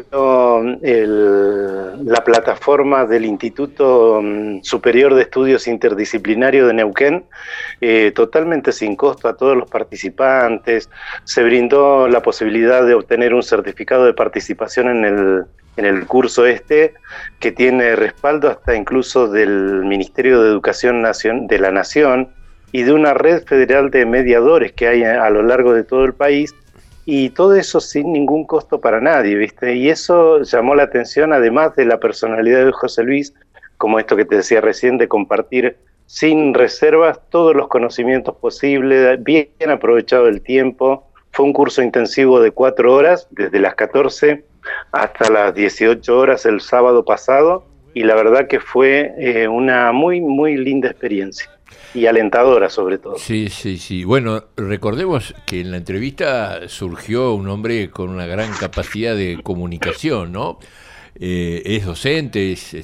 la plataforma del Instituto Superior de Estudios Interdisciplinarios de Neuquén, totalmente sin costo a todos los participantes. Se brindó la posibilidad de obtener un certificado de participación en el curso que tiene respaldo hasta incluso del Ministerio de Educación de la Nación y de una red federal de mediadores que hay a lo largo de todo el país. Y todo eso sin ningún costo para nadie, ¿viste? Y eso llamó la atención, además de la personalidad de José Luis, como esto que te decía recién, de compartir sin reservas todos los conocimientos posibles, bien aprovechado el tiempo. Fue un curso intensivo de 4 horas, desde las 14 hasta las 18 horas el sábado pasado, y la verdad que fue una muy, muy linda experiencia. Y alentadora, sobre todo. Sí, sí, sí. Bueno, recordemos que en la entrevista surgió un hombre con una gran capacidad de comunicación, ¿no? Es docente, es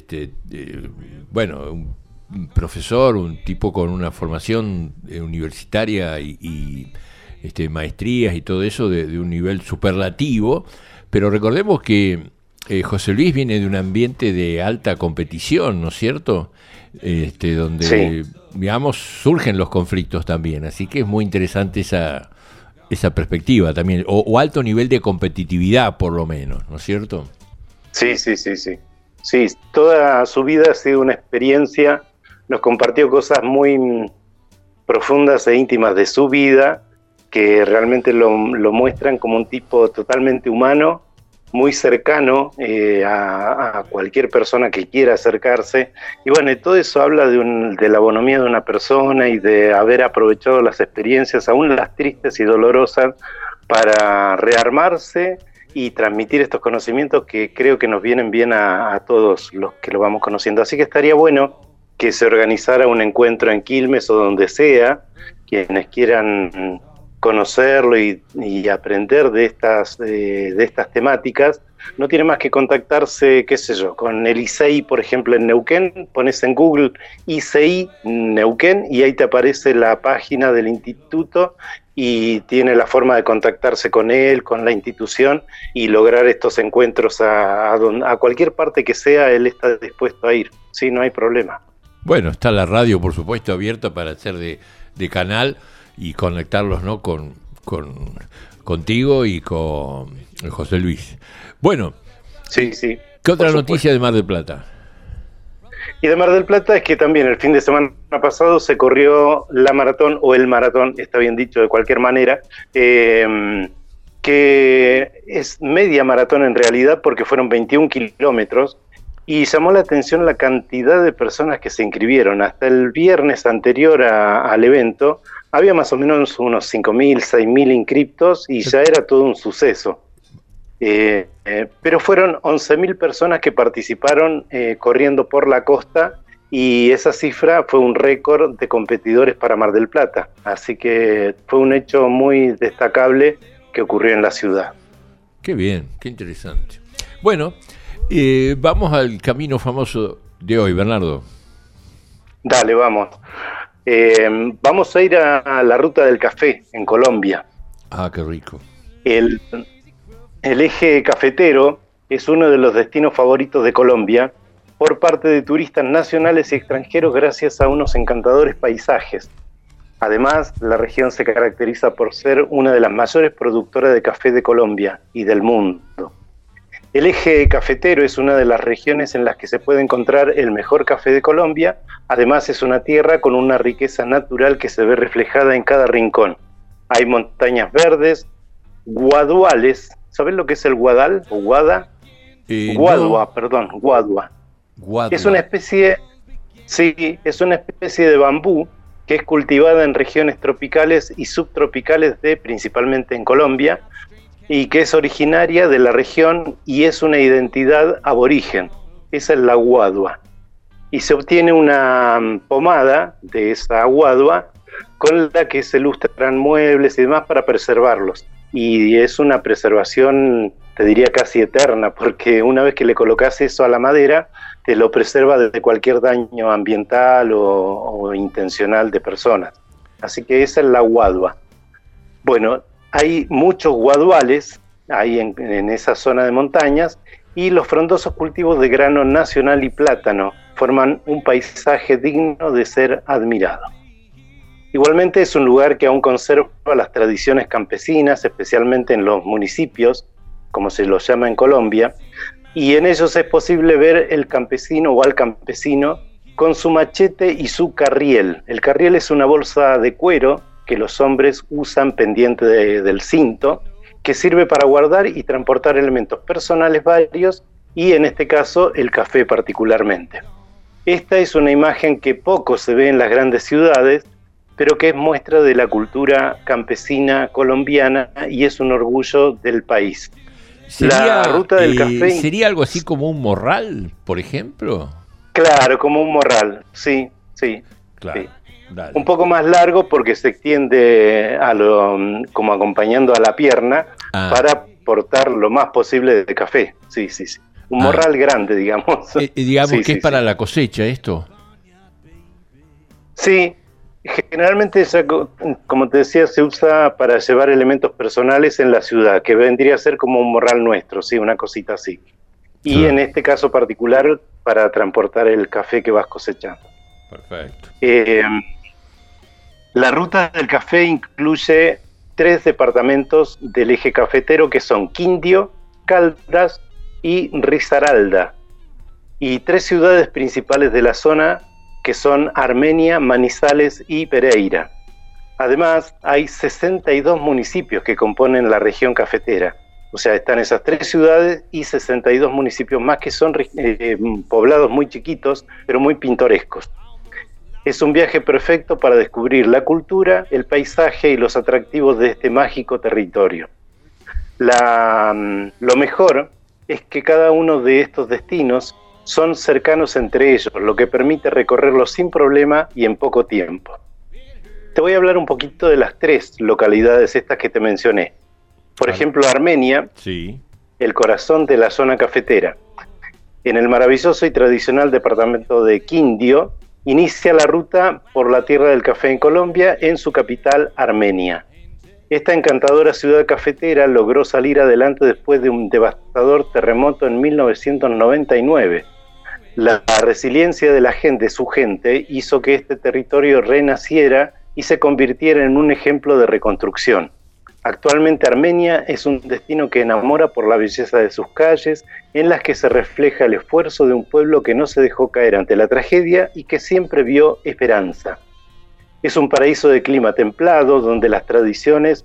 bueno, un profesor, un tipo con una formación universitaria y maestrías y todo eso de un nivel superlativo, pero recordemos que José Luis viene de un ambiente de alta competición, ¿no es cierto? Donde, sí, digamos, surgen los conflictos también, así que es muy interesante esa perspectiva también, o alto nivel de competitividad por lo menos, ¿no es cierto? Sí, sí, sí, sí. Sí, toda su vida ha sido una experiencia, nos compartió cosas muy profundas e íntimas de su vida, que realmente lo muestran como un tipo totalmente humano, muy cercano a cualquier persona que quiera acercarse, y bueno, y todo eso habla de la bonomía de una persona y de haber aprovechado las experiencias, aún las tristes y dolorosas, para rearmarse y transmitir estos conocimientos que creo que nos vienen bien a todos los que lo vamos conociendo. Así que estaría bueno que se organizara un encuentro en Quilmes o donde sea, quienes quieran conocerlo y aprender de estas temáticas, no tiene más que contactarse, qué sé yo, con el ICEI, por ejemplo, en Neuquén. Pones en Google ICEI Neuquén y ahí te aparece la página del instituto y tiene la forma de contactarse con él, con la institución, y lograr estos encuentros a cualquier parte que sea. Él está dispuesto a ir, sí, no hay problema. Bueno, está la radio, por supuesto, abierta para hacer de canal y conectarlos, ¿no? Contigo y con José Luis. Bueno, sí, sí. ¿Qué otra noticia de Mar del Plata? Y de Mar del Plata es que también el fin de semana pasado se corrió la maratón, o el maratón, está bien dicho de cualquier manera, que es media maratón en realidad, porque fueron 21 kilómetros, y llamó la atención la cantidad de personas que se inscribieron. Hasta el viernes anterior al evento había más o menos unos 5.000, 6.000 inscriptos y ya era todo un suceso. Pero fueron 11.000 personas que participaron corriendo por la costa, y esa cifra fue un récord de competidores para Mar del Plata. Así que fue un hecho muy destacable que ocurrió en la ciudad. Qué bien, qué interesante. Bueno, vamos al camino famoso de hoy, Bernardo. Dale, vamos. Vamos a ir a la Ruta del Café en Colombia. Ah, qué rico. El eje cafetero es uno de los destinos favoritos de Colombia por parte de turistas nacionales y extranjeros, gracias a unos encantadores paisajes. Además, la región se caracteriza por ser una de las mayores productoras de café de Colombia y del mundo. El eje cafetero es una de las regiones en las que se puede encontrar el mejor café de Colombia. Además, es una tierra con una riqueza natural que se ve reflejada en cada rincón. Hay montañas verdes, guaduales. ¿Sabes lo que es el guadal o guada? Guadua, no. Perdón, guadua. Es una especie, sí, es una especie de bambú que es cultivada en regiones tropicales y subtropicales principalmente en Colombia, y que es originaria de la región y es una identidad aborigen. Esa es la guadua. Y se obtiene una pomada de esa guadua con la que se lustran muebles y demás para preservarlos. Y es una preservación te diría casi eterna, porque una vez que le colocas eso a la madera, te lo preserva de cualquier daño ambiental o intencional de personas. Así que esa es la guadua. Bueno, hay muchos guaduales ahí en esa zona de montañas, y los frondosos cultivos de grano nacional y plátano forman un paisaje digno de ser admirado. Igualmente es un lugar que aún conserva las tradiciones campesinas, especialmente en los municipios, como se los llama en Colombia, y en ellos es posible ver el campesino o al campesino con su machete y su carriel. El carriel es una bolsa de cuero que los hombres usan pendiente del cinto, que sirve para guardar y transportar elementos personales varios, y en este caso el café particularmente. Esta es una imagen que poco se ve en las grandes ciudades, pero que es muestra de la cultura campesina colombiana y es un orgullo del país. La ruta del café... ¿Sería algo así como un morral, por ejemplo? Claro, como un morral, sí. Claro. Sí. Un poco más largo porque se extiende como acompañando a la pierna para portar lo más posible de café. Sí. Un morral grande, digamos. Digamos que es para la cosecha esto. Sí, generalmente, como te decía, se usa para llevar elementos personales en la ciudad, que vendría a ser como un morral nuestro, sí, una cosita así. Y en este caso particular, para transportar el café que vas cosechando. Perfecto. La ruta del café incluye 3 departamentos del eje cafetero, que son Quindio, Caldas y Risaralda, y 3 ciudades principales de la zona, que son Armenia, Manizales y Pereira. Además, hay 62 municipios que componen la región cafetera. O sea, están esas 3 ciudades y 62 municipios más, que son poblados muy chiquitos, pero muy pintorescos. Es un viaje perfecto para descubrir la cultura, el paisaje y los atractivos de este mágico territorio. Lo mejor es que cada uno de estos destinos son cercanos entre ellos, lo que permite recorrerlos sin problema y en poco tiempo. Te voy a hablar un poquito de las 3 localidades estas que te mencioné. Por ejemplo, Armenia, el corazón de la zona cafetera. En el maravilloso y tradicional departamento de Quindio, inicia la ruta por la tierra del café en Colombia, en su capital, Armenia. Esta encantadora ciudad cafetera logró salir adelante después de un devastador terremoto en 1999. La resiliencia de la gente, su gente, hizo que este territorio renaciera y se convirtiera en un ejemplo de reconstrucción. Actualmente Armenia es un destino que enamora por la belleza de sus calles, en las que se refleja el esfuerzo de un pueblo que no se dejó caer ante la tragedia y que siempre vio esperanza. Es un paraíso de clima templado, donde las tradiciones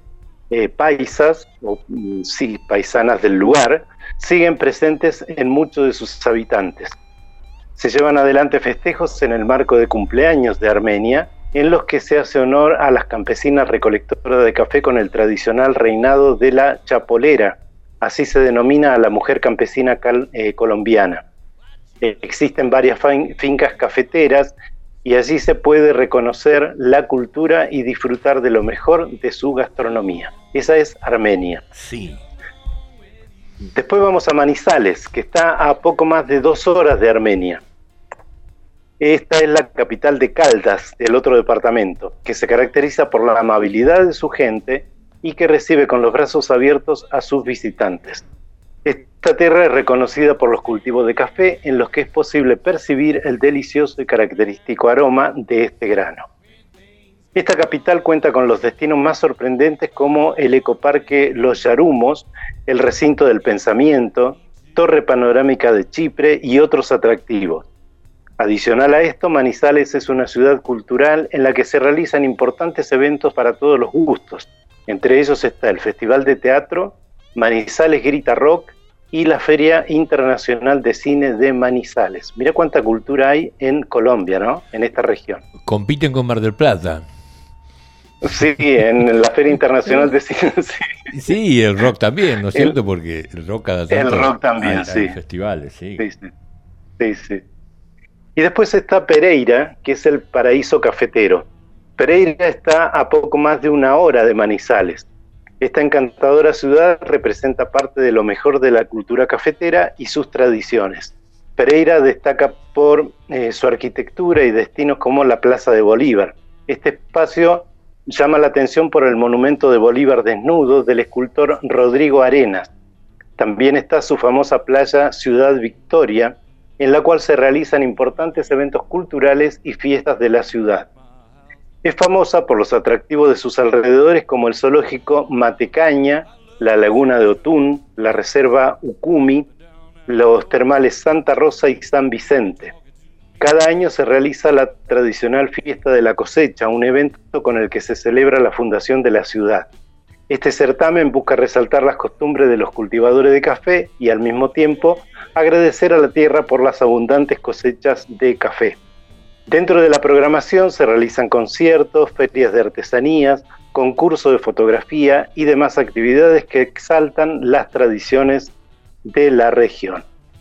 paisanas del lugar, siguen presentes en muchos de sus habitantes. Se llevan adelante festejos en el marco de cumpleaños de Armenia, en los que se hace honor a las campesinas recolectoras de café con el tradicional reinado de la chapolera. Así se denomina a la mujer campesina colombiana. Existen varias fincas cafeteras y allí se puede reconocer la cultura y disfrutar de lo mejor de su gastronomía. Esa es Armenia. Sí. Después vamos a Manizales, que está a poco más de 2 horas de Armenia. Esta es la capital de Caldas, del otro departamento, que se caracteriza por la amabilidad de su gente y que recibe con los brazos abiertos a sus visitantes. Esta tierra es reconocida por los cultivos de café, en los que es posible percibir el delicioso y característico aroma de este grano. Esta capital cuenta con los destinos más sorprendentes, como el ecoparque Los Yarumos, el recinto del pensamiento, Torre Panorámica de Chipre y otros atractivos. Adicional a esto, Manizales es una ciudad cultural en la que se realizan importantes eventos para todos los gustos. Entre ellos está el Festival de Teatro, Manizales Grita Rock y la Feria Internacional de Cine de Manizales. Mira cuánta cultura hay en Colombia, ¿no? En esta región. Compiten con Mar del Plata. Sí, en la Feria Internacional de Cine. Sí, sí, el rock también, ¿no es cierto? Porque el rock cada tanto el rock también, hay festivales, sí. Sí. Y después está Pereira, que es el paraíso cafetero. Pereira está a poco más de 1 hora de Manizales. Esta encantadora ciudad representa parte de lo mejor de la cultura cafetera y sus tradiciones. Pereira destaca por su arquitectura y destinos como la Plaza de Bolívar. Este espacio llama la atención por el monumento de Bolívar desnudo del escultor Rodrigo Arenas. También está su famosa playa Ciudad Victoria, en la cual se realizan importantes eventos culturales y fiestas de la ciudad. Es famosa por los atractivos de sus alrededores como el zoológico Matecaña, la laguna de Otún, la reserva Ucumi, los termales Santa Rosa y San Vicente. Cada año se realiza la tradicional fiesta de la cosecha, un evento con el que se celebra la fundación de la ciudad. Este certamen busca resaltar las costumbres de los cultivadores de café y al mismo tiempo agradecer a la tierra por las abundantes cosechas de café. Dentro de la programación se realizan conciertos, ferias de artesanías, concursos de fotografía y demás actividades que exaltan las tradiciones de la región.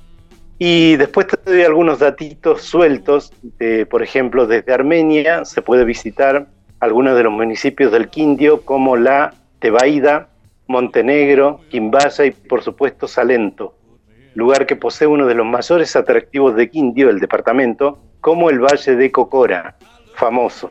Y después te doy algunos datitos sueltos, por ejemplo, desde Armenia se puede visitar algunos de los municipios del Quindio como la Tebaida, Montenegro, Quimbaya y por supuesto Salento, lugar que posee uno de los mayores atractivos de Quindio, el departamento, como el Valle de Cocora, famoso.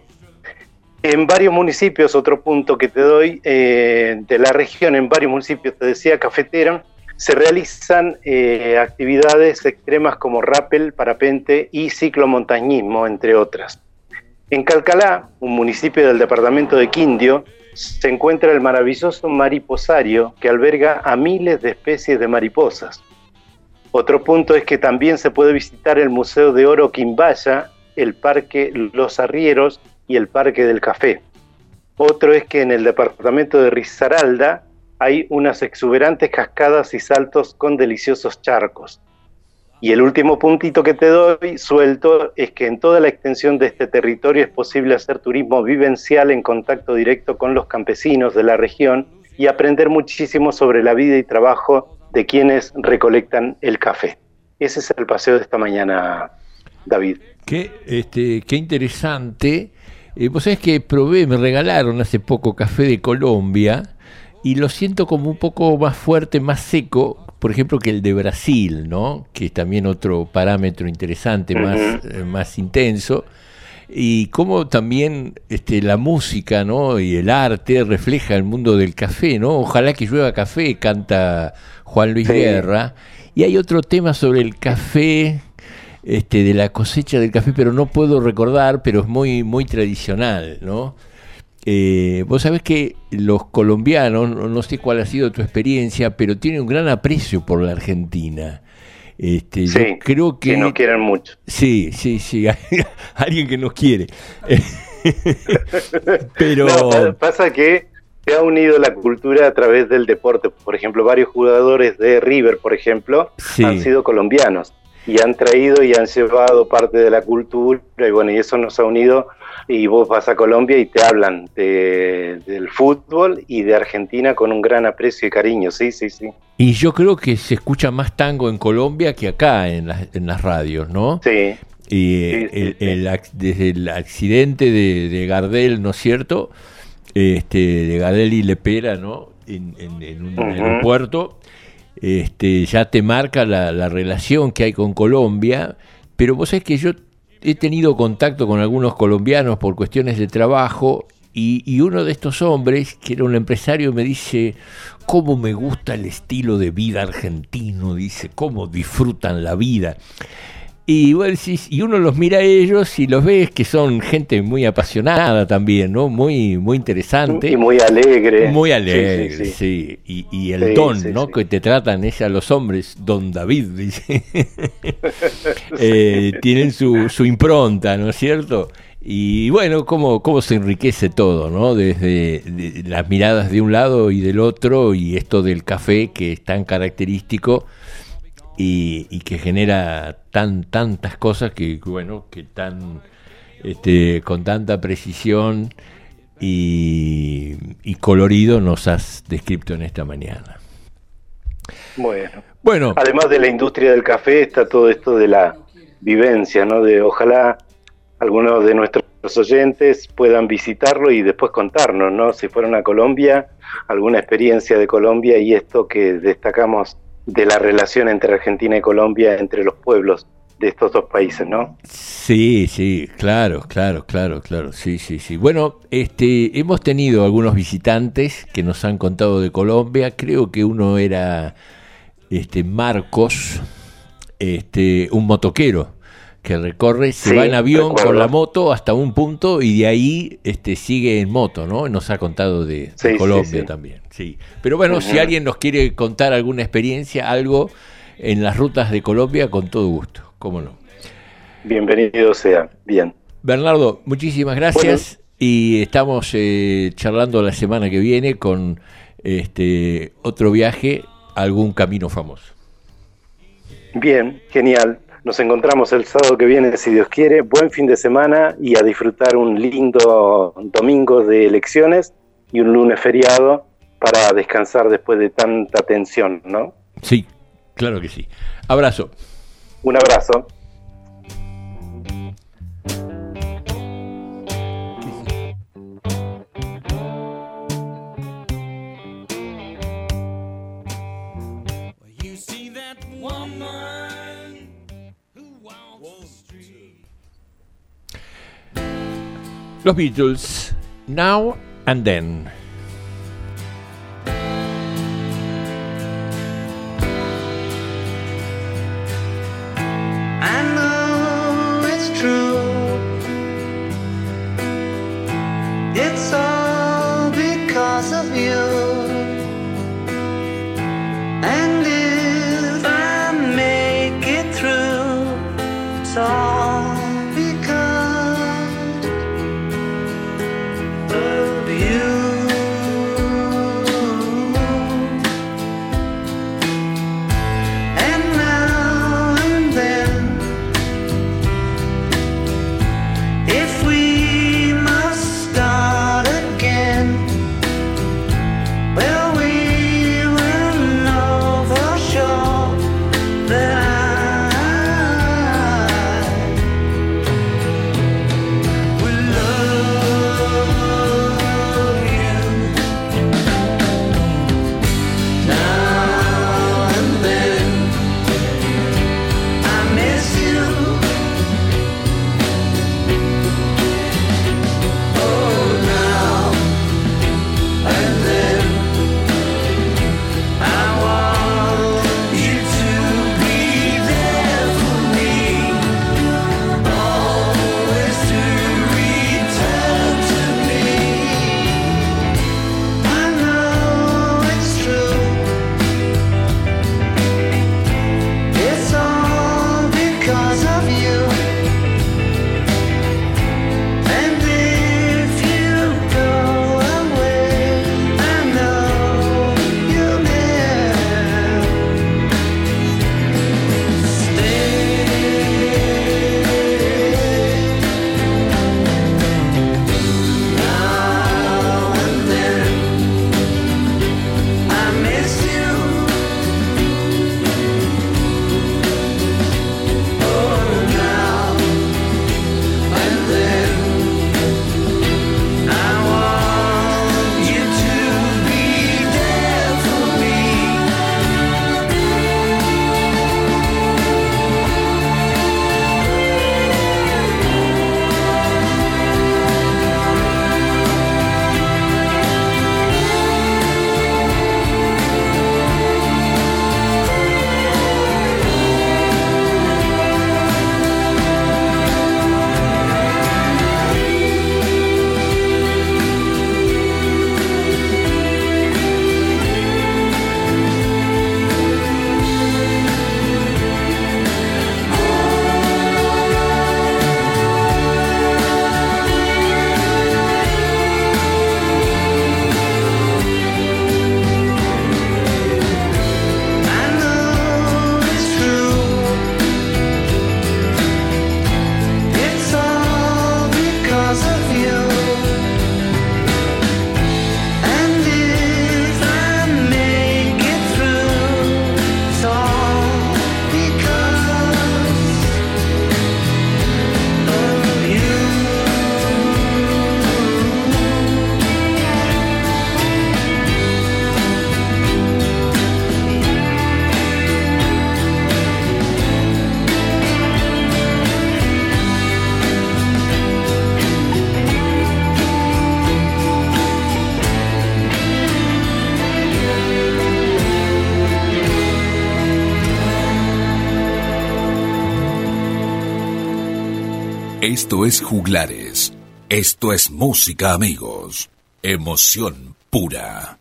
En varios municipios, otro punto que te doy, de la región, en varios municipios, te decía, cafetera, se realizan actividades extremas como rappel, parapente y ciclomontañismo, entre otras. En Calcalá, un municipio del departamento de Quindio, se encuentra el maravilloso mariposario que alberga a miles de especies de mariposas. Otro punto es que también se puede visitar el Museo de Oro Quimbaya, el Parque Los Arrieros y el Parque del Café. Otro es que en el departamento de Risaralda hay unas exuberantes cascadas y saltos con deliciosos charcos. Y el último puntito que te doy, suelto, es que en toda la extensión de este territorio es posible hacer turismo vivencial en contacto directo con los campesinos de la región y aprender muchísimo sobre la vida y trabajo de quienes recolectan el café. Ese es el paseo de esta mañana, David. Qué interesante. Vos sabés que me regalaron hace poco café de Colombia y lo siento como un poco más fuerte, más seco, por ejemplo, que el de Brasil, ¿no? Que es también otro parámetro interesante, más intenso. Y cómo también la música, ¿no? Y el arte refleja el mundo del café, ¿no? Ojalá que llueva café, canta Juan Luis Guerra. Y hay otro tema sobre el café, de la cosecha del café, pero no puedo recordar, pero es muy, muy tradicional, ¿no? Vos sabés que los colombianos, no sé cuál ha sido tu experiencia, pero tienen un gran aprecio por la Argentina. Sí, yo creo que nos quieren mucho. Sí, alguien que nos quiere. Pero no, pasa que se ha unido la cultura a través del deporte. Por ejemplo, varios jugadores de River, por ejemplo, han sido colombianos y han traído y han llevado parte de la cultura, y bueno, y eso nos ha unido. Y vos vas a Colombia y te hablan del fútbol y de Argentina con un gran aprecio y cariño, sí. Y yo creo que se escucha más tango en Colombia que acá en las radios, ¿no? Sí. Y desde el accidente de Gardel, ¿no es cierto? De Gardel y Lepera, ¿no? En un aeropuerto, ya te marca la relación que hay con Colombia, pero vos sabés que yo he tenido contacto con algunos colombianos por cuestiones de trabajo y uno de estos hombres, que era un empresario, me dice, cómo me gusta el estilo de vida argentino, dice, cómo disfrutan la vida. Y bueno, y uno los mira a ellos y los ves que son gente muy apasionada también, ¿no? Muy, muy interesante. Y muy alegre. Muy alegre, sí. Y el don, ¿no? Que te tratan a los hombres, don David, dice. Tienen su impronta, ¿no es cierto? Y bueno, cómo se enriquece todo, ¿no? Desde las miradas de un lado y del otro, y esto del café que es tan característico y que genera tantas cosas que tan con tanta precisión y colorido nos has descrito en esta mañana. Bueno, además de la industria del café está todo esto de la vivencia, ¿no? De ojalá algunos de nuestros oyentes puedan visitarlo y después contarnos, ¿no? Si fueron a Colombia, alguna experiencia de Colombia y esto que destacamos de la relación entre Argentina y Colombia, entre los pueblos de estos dos países, ¿no? Sí, claro, sí. Bueno, hemos tenido algunos visitantes que nos han contado de Colombia. Creo que uno era Marcos, un motoquero que recorre, se va en avión con la moto hasta un punto y de ahí sigue en moto, ¿no? Nos ha contado de Colombia también. Sí. Pero bueno, si alguien nos quiere contar alguna experiencia, algo en las rutas de Colombia, con todo gusto. ¿Cómo no? Bienvenido sea, bien. Bernardo, muchísimas gracias y estamos charlando la semana que viene con otro viaje a algún camino famoso. Bien, genial. Nos encontramos el sábado que viene, si Dios quiere. Buen fin de semana y a disfrutar un lindo domingo de elecciones y un lunes feriado para descansar después de tanta tensión, ¿no? Sí, claro que sí. Abrazo. Un abrazo. Los Beatles, Now and Then. I know it's true. It's all because of you. And if I make it through, it's all because of you. And now and then, if we must start again, Esto es Juglares. Esto es música, amigos. Emoción pura.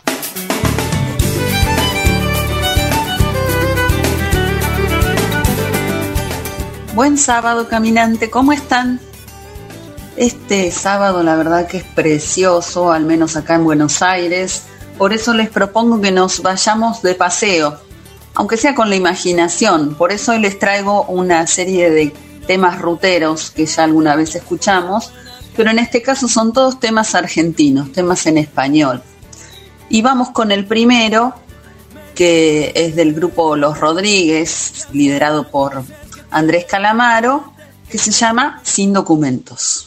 Buen sábado, caminante, ¿cómo están? Este sábado la verdad que es precioso, al menos acá en Buenos Aires. Por eso les propongo que nos vayamos de paseo, aunque sea con la imaginación. Por eso hoy les traigo una serie de temas ruteros que ya alguna vez escuchamos, pero en este caso son todos temas argentinos, temas en español. Y vamos con el primero, que es del grupo Los Rodríguez, liderado por Andrés Calamaro, que se llama Sin Documentos.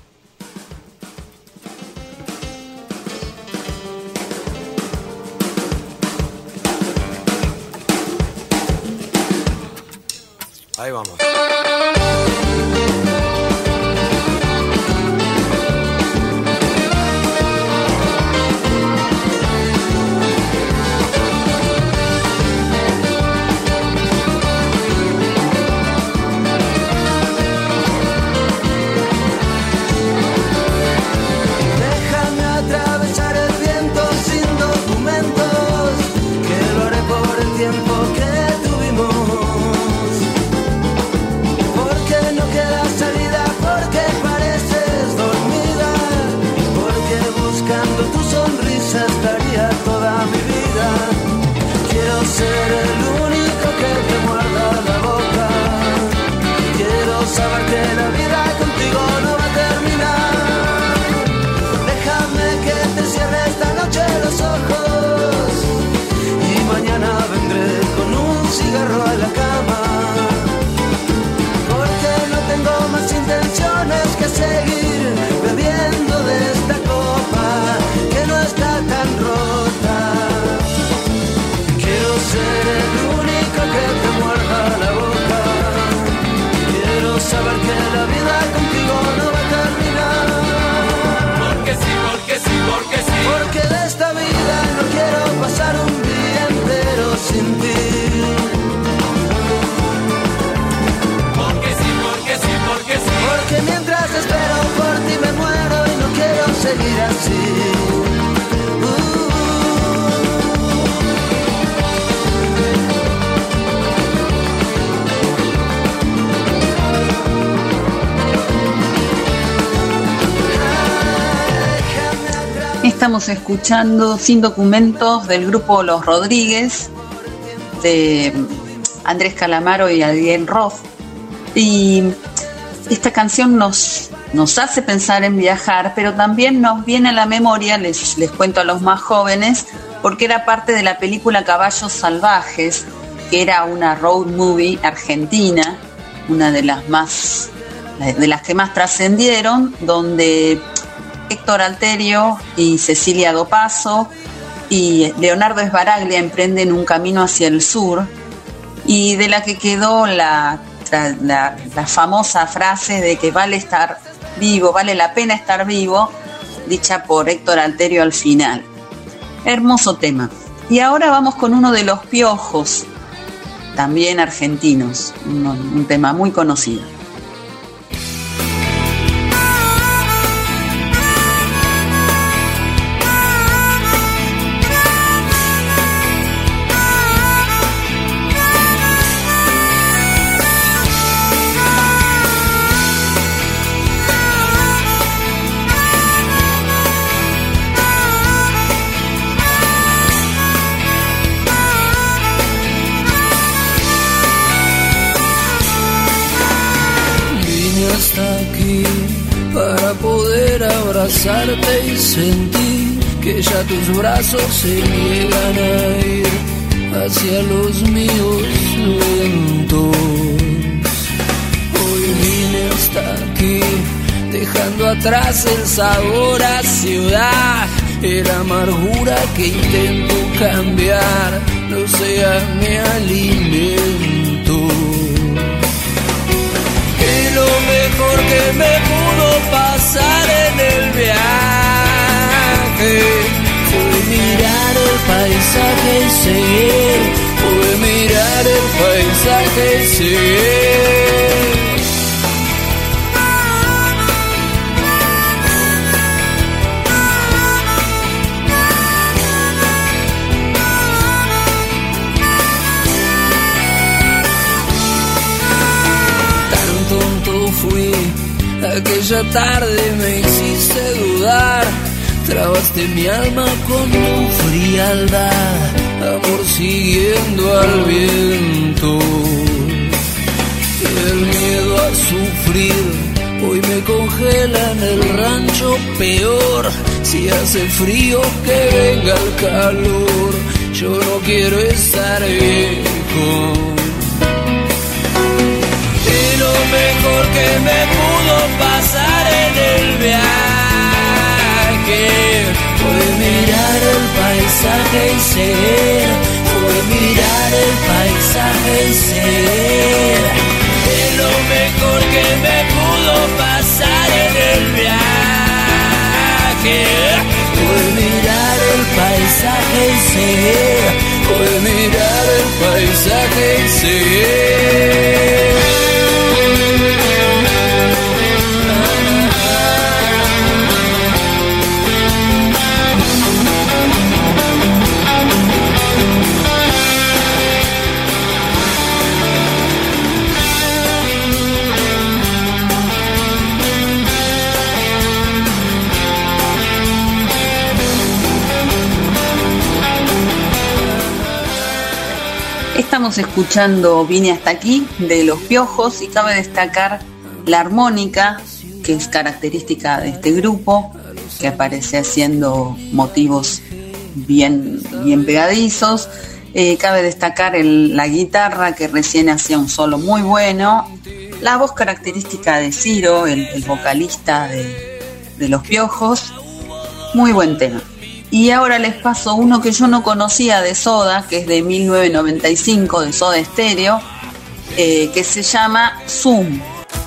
Ahí vamos. Déjame atravesar el viento sin documentos, que lo haré por el tiempo que tuvimos. Porque no queda salida, porque pareces dormida, porque buscando tu sonrisa estaría toda mi vida. Quiero ser el único que te muerda la boca. Quiero saber que la vida contigo no va a terminar. Déjame que te cierre esta noche los ojos y mañana vendré con un cigarro a la cama. Porque no tengo más intenciones que seguir bebiendo de esta copa que no está tan rota. Quiero ser el único que te muerda la boca. Quiero saber que la vida contigo no va a terminar. Porque sí, porque sí, porque sí. Porque de esta vida no quiero pasar un día entero sin ti. Porque sí, porque sí, porque sí. Porque mientras espero por ti me muero y no quiero seguir así. Estamos escuchando Sin Documentos del grupo Los Rodríguez, de Andrés Calamaro y Ariel Roth. Y esta canción nos hace pensar en viajar, pero también nos viene a la memoria, les cuento a los más jóvenes, porque era parte de la película Caballos Salvajes, que era una road movie argentina, una de las que más trascendieron, donde Héctor Alterio y Cecilia Dopazo y Leonardo Sbaraglia emprenden un camino hacia el sur, y de la que quedó la famosa frase de que vale estar vivo, vale la pena estar vivo, dicha por Héctor Alterio al final. Hermoso tema. Y ahora vamos con uno de Los Piojos, también argentinos, un tema muy conocido. Para poder abrazarte y sentir que ya tus brazos se niegan a ir hacia los míos lentos. Hoy vine hasta aquí, dejando atrás el sabor a ciudad, la amargura que intento cambiar, no sea mi alimento. Y lo mejor que me pudo pasar en el viaje fue mirar el paisaje y seguir, fue mirar el paisaje y seguir. aquella tarde me hiciste dudar, trabaste mi alma con tu frialdad, amor siguiendo al viento. El miedo a sufrir hoy me congela en el rancho, peor si hace frío que venga el calor. Yo no quiero estar viejo. Y lo mejor que me pudo pasar en el viaje fue mirar el paisaje y ser, fue mirar el paisaje y ser. Es lo mejor que me pudo pasar en el viaje. Fue mirar el paisaje y ser, fue mirar el paisaje y ser. Estamos escuchando Vine hasta aquí de Los Piojos y cabe destacar la armónica que es característica de este grupo, que aparece haciendo motivos bien pegadizos. Cabe destacar la guitarra que recién hacía un solo muy bueno, la voz característica de Ciro, el vocalista de Los Piojos. Muy buen tema. Y ahora les paso uno que yo no conocía de Soda, que es de 1995, de Soda Stereo, que se llama Zoom.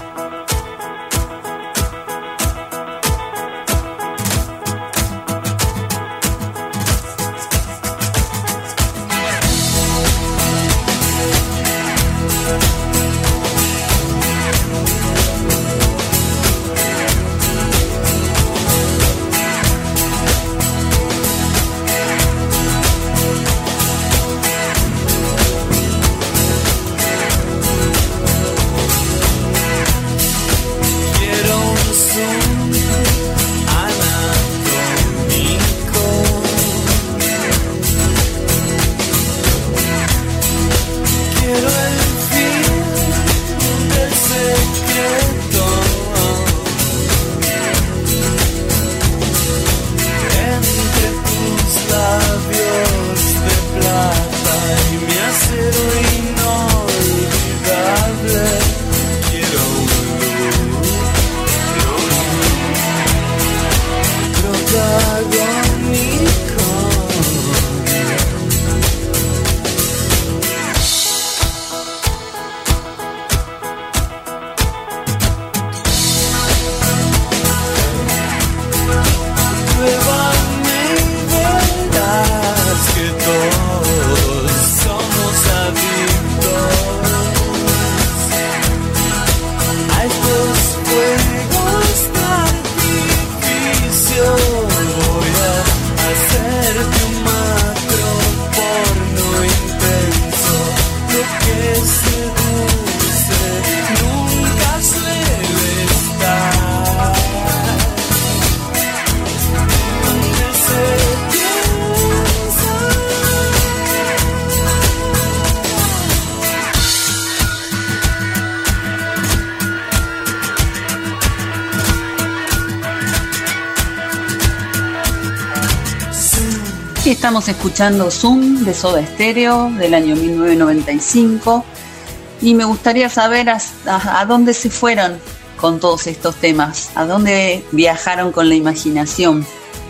Estamos escuchando Zoom de Soda Stereo del año 1995 y me gustaría saber a dónde se fueron con todos estos temas, a dónde viajaron con la imaginación,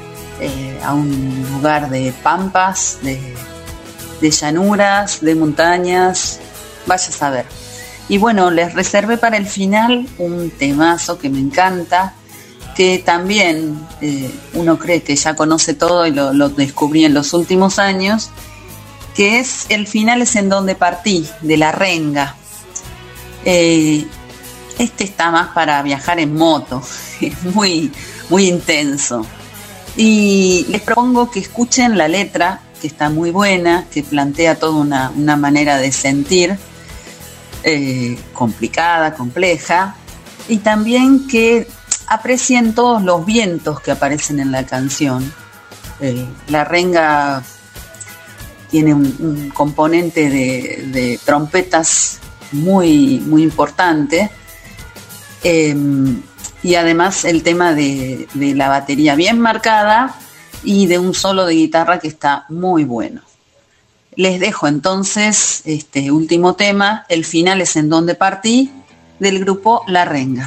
a un lugar de pampas, de llanuras, de montañas, vaya a saber. Y bueno, les reservé para el final un temazo que me encanta, que también uno cree que ya conoce todo y lo descubrí en los últimos años, que es El final es en donde partí, de La Renga. Este está más para viajar en moto, es muy intenso. Y les propongo que escuchen la letra, que está muy buena, que plantea toda una manera de sentir complicada, compleja. y también que aprecien todos los vientos que aparecen en la canción. La renga tiene un componente de trompetas muy, muy importante, y además el tema de la batería bien marcada y de un solo de guitarra que está muy bueno. Les dejo entonces este último tema, El final es en donde partí, del grupo La Renga.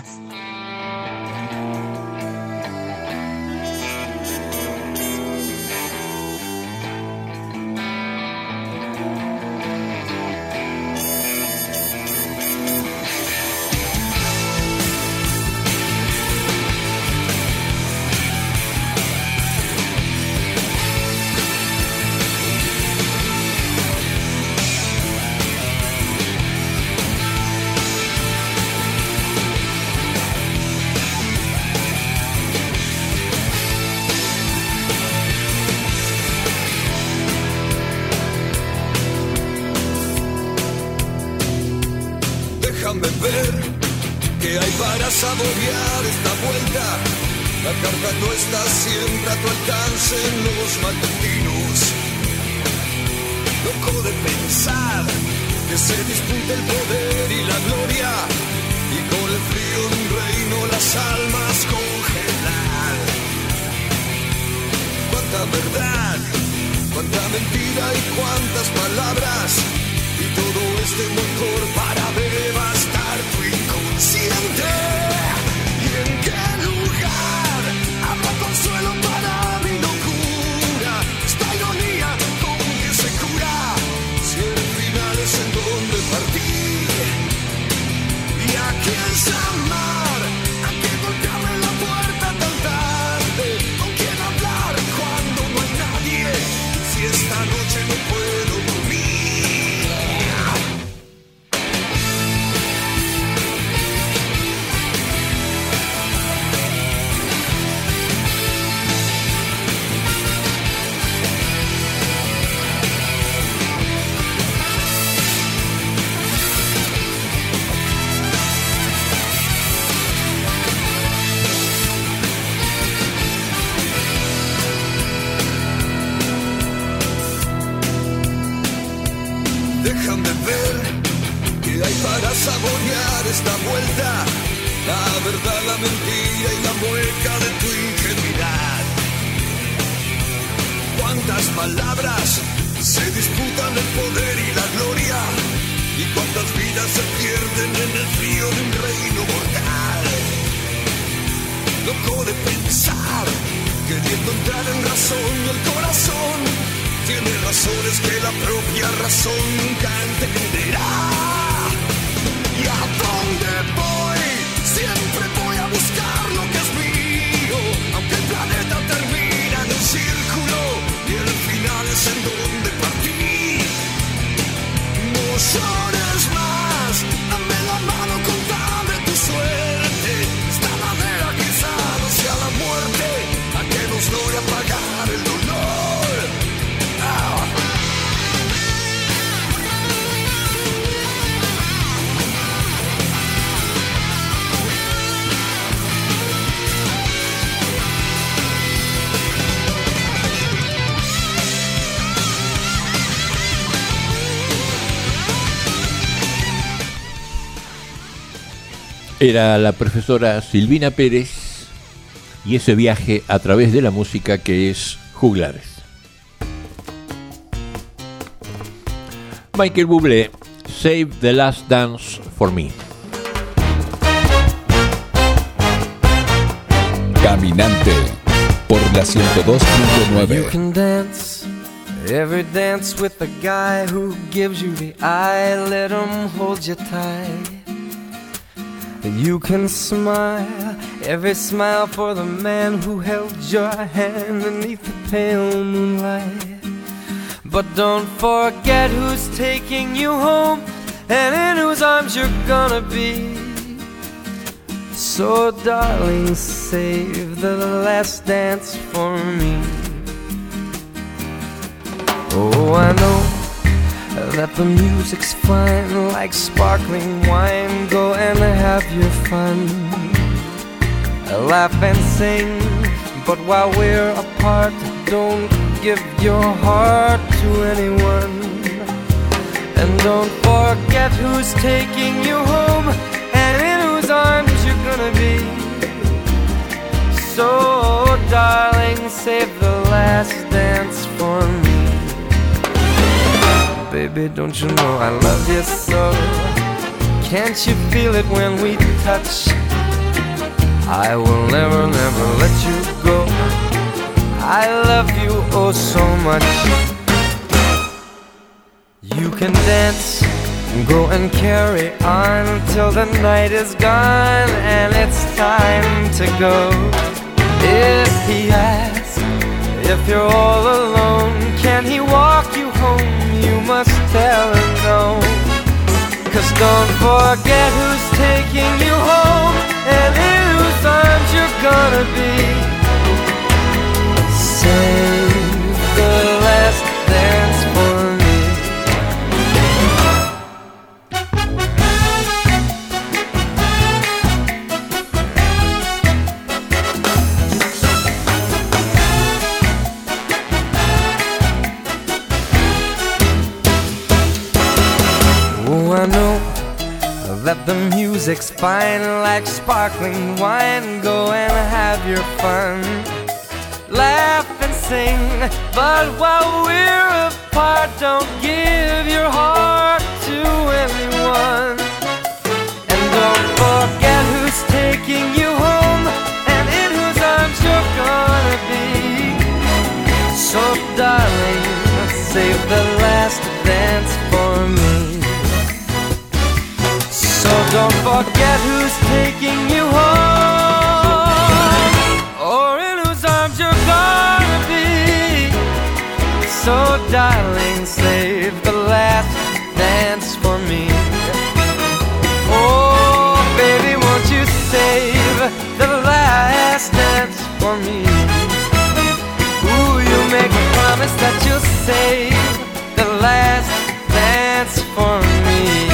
Déjame ver qué hay para saborear esta vuelta. La carga no está siempre a tu alcance en los matutinos. Loco de pensar que se disputa el poder y la gloria, y con el frío de un reino las almas congelar. Cuánta verdad, cuánta mentira y cuántas palabras, y todo este motor para devastar tu inconsciente. ¿Y en qué lugar habrá consuelo para mi locura? Esta ironía con que se cura, si el final es en donde partir. ¿Y a quién llamar? ¿A quién golpearme en la puerta tan tarde? ¿Con quién hablar cuando no hay nadie? Si esta noche no puedo dormir. Déjame ver qué hay para saborear esta vuelta. La verdad, la mentira y la mueca de tu ingenuidad. Cuántas palabras se disputan el poder y la gloria, y cuántas vidas se pierden en el frío de un reino mortal. Loco de pensar, queriendo entrar en razón, y el corazón tiene razones que la propia razón nunca entenderá. ¿Y a dónde voy? Siempre voy a buscar lo que es mío, aunque el planeta termina en un círculo y el final es en donde partí. No llores más, dame la mano, contame tu suerte. Esta manera quizá no sea la muerte, a que nos logre apagar el dolor. Era la profesora Silvina Pérez y ese viaje a través de la música que es Juglares. Michael Bublé, Save the Last Dance for Me. Caminante por la 102.9. You can dance, every dance with the guy who gives you the eye, let him hold you tight. You can smile, every smile for the man who held your hand beneath the pale moonlight. But don't forget who's taking you home and in whose arms you're gonna be. So darling, save the last dance for me. Oh, I know that the music's fine like sparkling wine. Go and have your fun, laugh and sing. But while we're apart, don't give your heart to anyone. And don't forget who's taking you home and in whose arms you're gonna be. So darling, save the last dance for me. Baby, don't you know I love you so? Can't you feel it when we touch? I will never, never let you go. I love you oh so much. You can dance, go and carry on till the night is gone and it's time to go. If he asks if you're all alone, can he walk you home? You must tell him no. 'Cause don't forget who's taking you home and in whose arms you're gonna be. Save the last dance for me. I know that the music's fine like sparkling wine. Go and have your fun, laugh and sing. But while we're apart, don't give your heart to anyone. And don't forget who's taking you home and in whose arms you're gonna be. So darling, save the last dance for me. So don't forget who's taking you home or in whose arms you're gonna be. So darling, save the last dance for me. Oh baby, won't you save the last dance for me? Ooh, you make a promise that you'll save the last dance for me.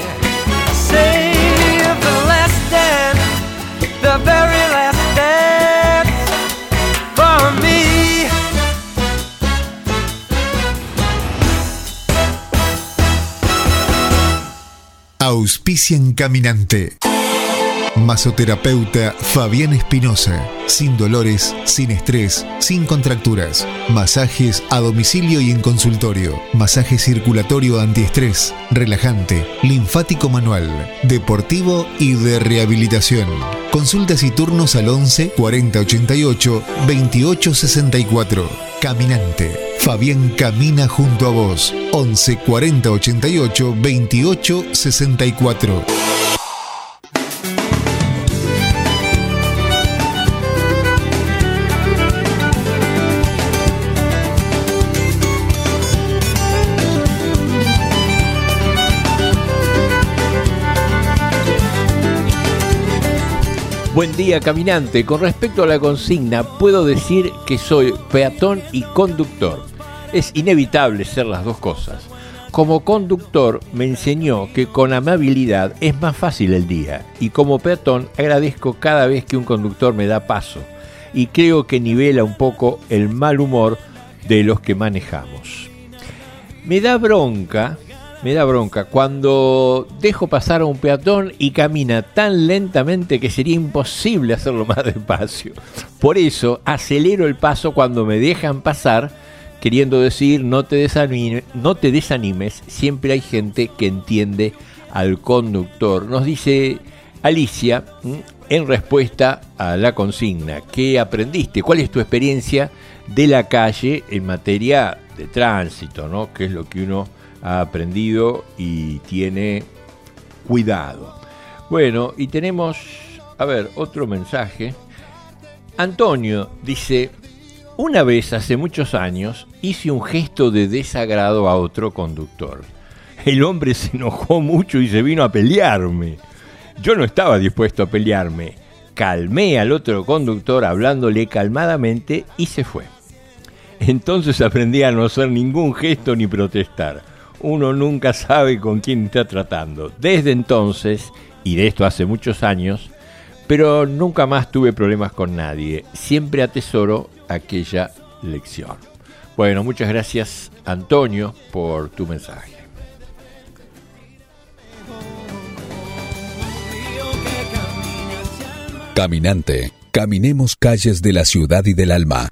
Save the last dance, the very last dance for me. Auspician Caminante. Masoterapeuta Fabián Espinosa. Sin dolores, sin estrés, sin contracturas. Masajes a domicilio y en consultorio. Masaje circulatorio antiestrés, relajante, linfático manual, deportivo y de rehabilitación. Consultas y turnos al 11 40 88 28 64. Caminante. Fabián camina junto a vos. 11 40 88 28 64. Buen día, caminante. Con respecto a la consigna, puedo decir que soy peatón y conductor. Es inevitable ser las dos cosas. Como conductor me enseñó que con amabilidad es más fácil el día, y como peatón agradezco cada vez que un conductor me da paso, y creo que nivela un poco el mal humor de los que manejamos. Me da bronca cuando dejo pasar a un peatón y camina tan lentamente que sería imposible hacerlo más despacio. Por eso acelero el paso cuando me dejan pasar, queriendo decir no te desanimes, siempre hay gente que entiende al conductor. Nos dice Alicia en respuesta a la consigna. ¿Qué aprendiste? ¿Cuál es tu experiencia de la calle en materia de tránsito, ¿no? ¿Qué es lo que uno ha aprendido y tiene cuidado? Bueno, y tenemos, otro mensaje. Antonio dice: una vez hace muchos años hice un gesto de desagrado a otro conductor. El hombre se enojó mucho y se vino a pelearme. Yo no estaba dispuesto a pelearme. Calmé al otro conductor hablándole calmadamente y se fue. Entonces aprendí a no hacer ningún gesto ni protestar. Uno nunca sabe con quién está tratando. Desde entonces, y de esto hace muchos años, pero nunca más tuve problemas con nadie. Siempre atesoro aquella lección. Bueno, muchas gracias, Antonio, por tu mensaje. Caminante, caminemos calles de la ciudad y del alma.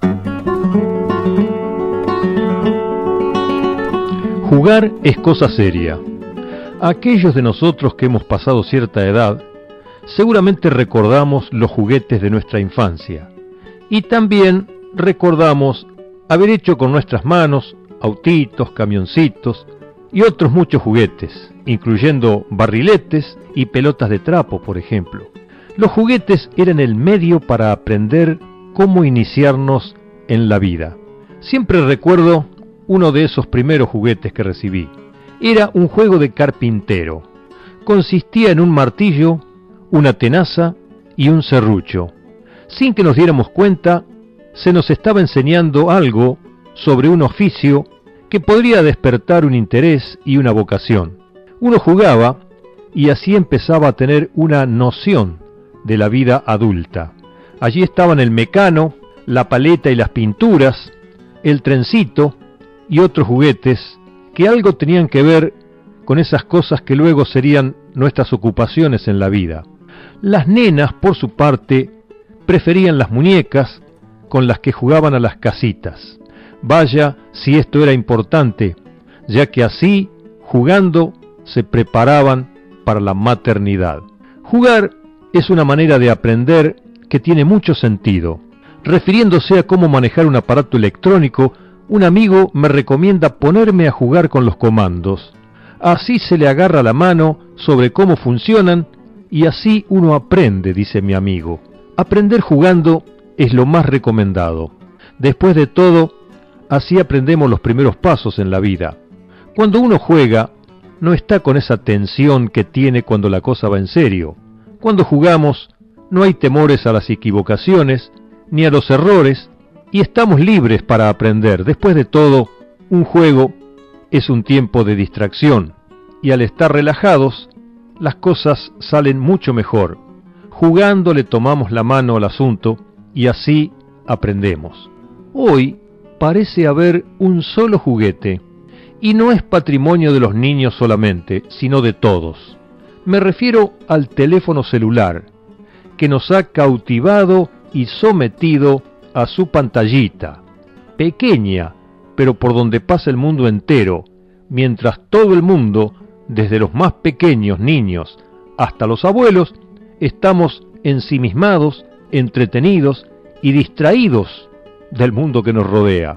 Jugar es cosa seria. Aquellos de nosotros que hemos pasado cierta edad, seguramente recordamos los juguetes de nuestra infancia. Y también recordamos haber hecho con nuestras manos autitos, camioncitos y otros muchos juguetes, incluyendo barriletes y pelotas de trapo, por ejemplo. Los juguetes eran el medio para aprender cómo iniciarnos en la vida. Siempre recuerdo uno de esos primeros juguetes que recibí. Era un juego de carpintero. Consistía en un martillo, una tenaza y un serrucho. Sin que nos diéramos cuenta, se nos estaba enseñando algo sobre un oficio que podría despertar un interés y una vocación. Uno jugaba y así empezaba a tener una noción de la vida adulta. Allí estaban el mecano, la paleta y las pinturas, el trencito y otros juguetes que algo tenían que ver con esas cosas que luego serían nuestras ocupaciones en la vida. Las nenas, por su parte, preferían las muñecas con las que jugaban a las casitas. Vaya si esto era importante, ya que así, jugando, se preparaban para la maternidad. Jugar es una manera de aprender que tiene mucho sentido. Refiriéndose a cómo manejar un aparato electrónico, un amigo me recomienda ponerme a jugar con los comandos. Así se le agarra la mano sobre cómo funcionan y así uno aprende, dice mi amigo. Aprender jugando es lo más recomendado. Después de todo, así aprendemos los primeros pasos en la vida. Cuando uno juega, no está con esa tensión que tiene cuando la cosa va en serio. Cuando jugamos, no hay temores a las equivocaciones ni a los errores y estamos libres para aprender. Después de todo, un juego es un tiempo de distracción y al estar relajados, las cosas salen mucho mejor. Jugando le tomamos la mano al asunto y así aprendemos. Hoy parece haber un solo juguete y no es patrimonio de los niños solamente, sino de todos. Me refiero al teléfono celular, que nos ha cautivado y sometido a su pantallita, pequeña, pero por donde pasa el mundo entero, mientras todo el mundo, desde los más pequeños niños hasta los abuelos, estamos ensimismados, entretenidos y distraídos del mundo que nos rodea.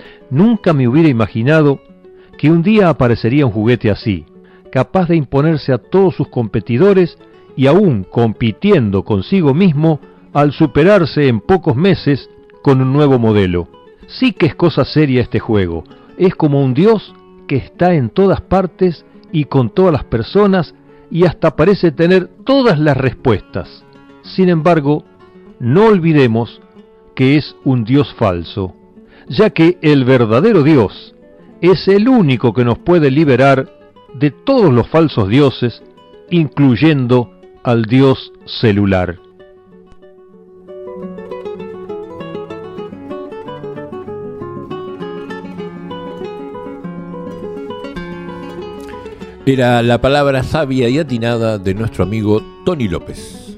Nunca me hubiera imaginado que un día aparecería un juguete así, capaz de imponerse a todos sus competidores y aún compitiendo consigo mismo al superarse en pocos meses con un nuevo modelo. Sí que es cosa seria este juego. Es como un Dios que está en todas partes y con todas las personas y hasta parece tener todas las respuestas. Sin embargo, no olvidemos que es un Dios falso, ya que el verdadero Dios es el único que nos puede liberar de todos los falsos dioses, incluyendo al Dios celular. Era la palabra sabia y atinada de nuestro amigo Tony López.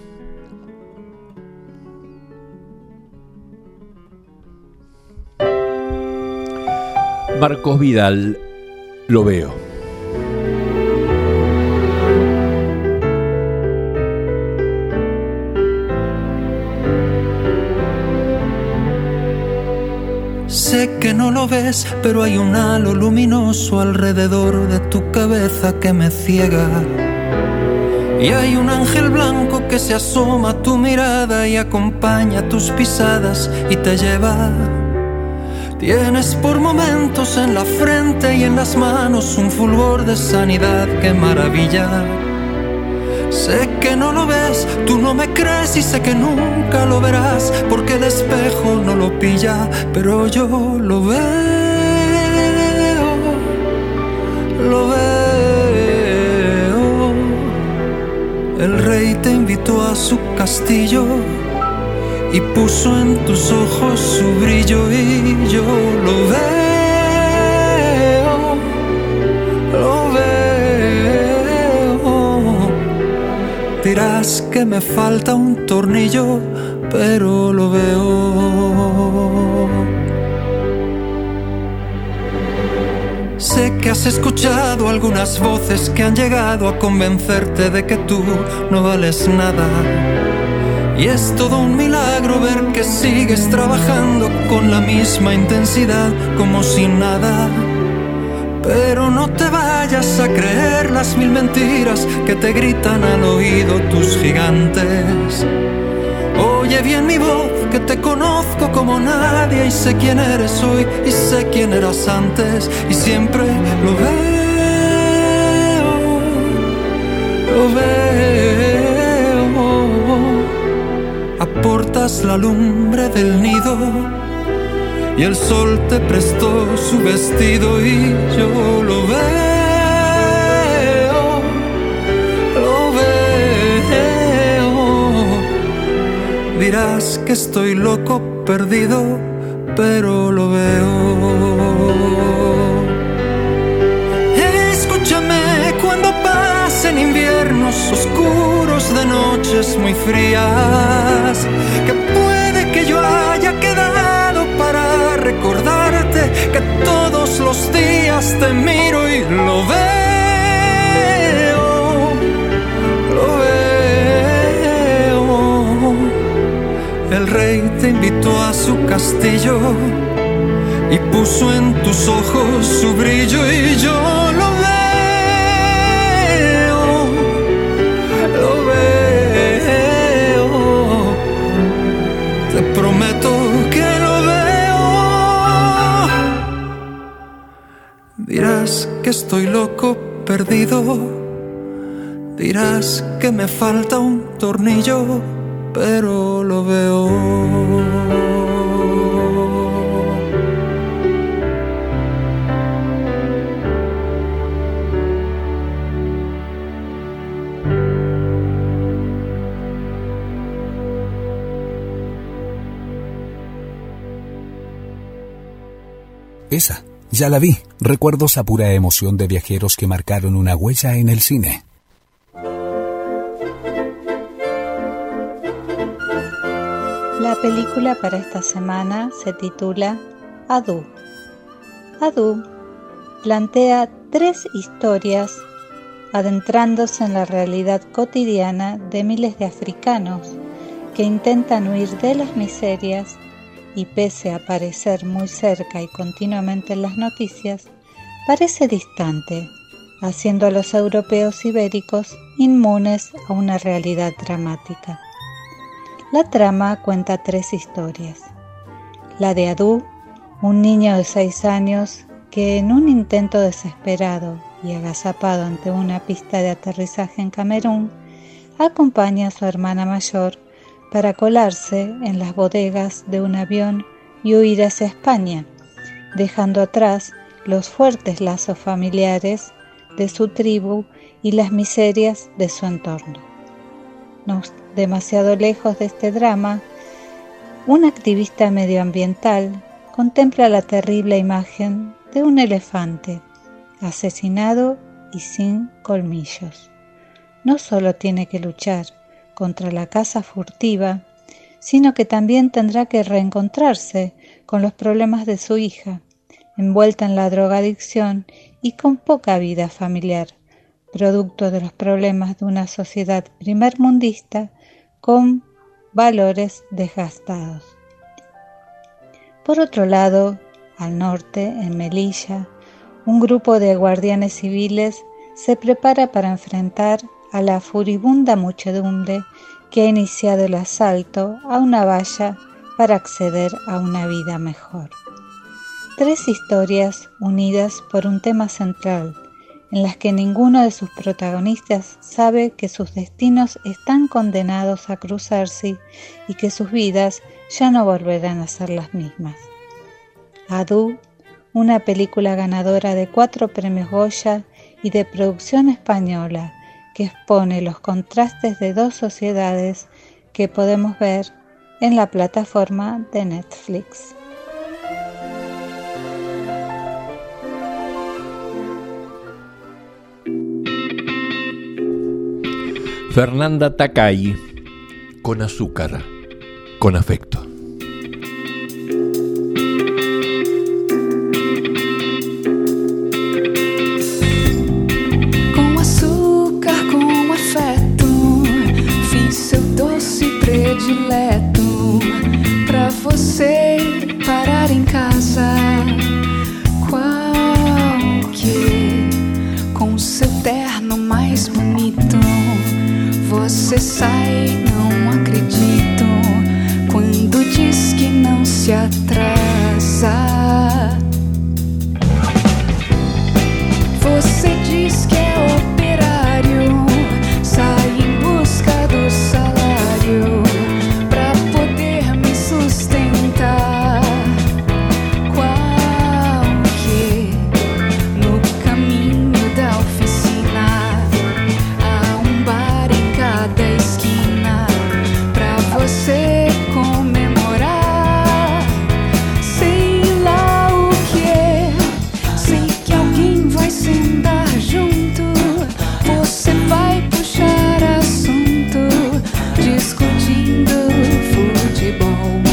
Marcos Vidal, lo veo. Sé que no lo ves, pero hay un halo luminoso alrededor de tu cabeza que me ciega. Y hay un ángel blanco que se asoma a tu mirada y acompaña tus pisadas y te lleva. Tienes por momentos en la frente y en las manos un fulgor de sanidad que maravilla. Sé que no lo ves, tú no me crees y sé que nunca lo verás, porque el espejo no lo pilla, pero yo lo veo. lo veo. El rey te invitó a su castillo y puso en tus ojos su brillo y yo lo veo, lo veo. Dirás que me falta un tornillo, pero lo veo. Sé que has escuchado algunas voces que han llegado a convencerte de que tú no vales nada. Y es todo un milagro ver que sigues trabajando con la misma intensidad como si nada. Pero no te vayas a creer las mil mentiras que te gritan al oído tus gigantes. Oye bien mi voz, que te conozco como nadie y sé quién eres hoy y sé quién eras antes y siempre lo veo, lo veo. Aportas la lumbre del nido y el sol te prestó su vestido y yo lo veo, lo veo. Dirás que estoy loco, perdido, pero lo veo. Escúchame cuando pasen inviernos oscuros de noches muy frías, que puede que yo haya quedado para recordarte que todos los días te miro y lo veo, lo veo. El rey te invitó a su castillo y puso en tus ojos su brillo y yo lo veo, lo veo. Te prometo que lo veo. Dirás que estoy loco, perdido. Dirás que me falta un tornillo, pero lo veo. Esa, ya la vi. Recuerdos a pura emoción de viajeros que marcaron una huella en el cine. La película para esta semana se titula Adu. Adu plantea 3 historias adentrándose en la realidad cotidiana de miles de africanos que intentan huir de las miserias y pese a parecer muy cerca y continuamente en las noticias, parece distante, haciendo a los europeos ibéricos inmunes a una realidad dramática. La trama cuenta 3 historias. La de Adu, un niño de 6 años que en un intento desesperado y agazapado ante una pista de aterrizaje en Camerún, acompaña a su hermana mayor para colarse en las bodegas de un avión y huir hacia España, dejando atrás los fuertes lazos familiares de su tribu y las miserias de su entorno. No demasiado lejos de este drama, un activista medioambiental contempla la terrible imagen de un elefante asesinado y sin colmillos. No solo tiene que luchar contra la caza furtiva, sino que también tendrá que reencontrarse con los problemas de su hija, envuelta en la drogadicción y con poca vida familiar, producto de los problemas de una sociedad primermundista con valores desgastados. Por otro lado, al norte, en Melilla, un grupo de guardianes civiles se prepara para enfrentar a la furibunda muchedumbre que ha iniciado el asalto a una valla para acceder a una vida mejor. 3 historias unidas por un tema central, en las que ninguno de sus protagonistas sabe que sus destinos están condenados a cruzarse y que sus vidas ya no volverán a ser las mismas. Adu, una película ganadora de 4 premios Goya y de producción española que expone los contrastes de dos sociedades que podemos ver en la plataforma de Netflix. Fernanda Takai, con azúcar, con afecto. Com açúcar, com afeto, fiz seu doce predileto pra você parar em casa. Qualquer, com seu terno mais bonito, você sai, não acredito, quando diz que não se atrasa. Você diz que é operário, sai em busca do salário pra poder me sustentar. Qualquer, no caminho da oficina há um bar em cada esquina pra você comemorar. Sei lá o que é, sei que alguém vai sentar junto, você vai puxar assunto, discutindo futebol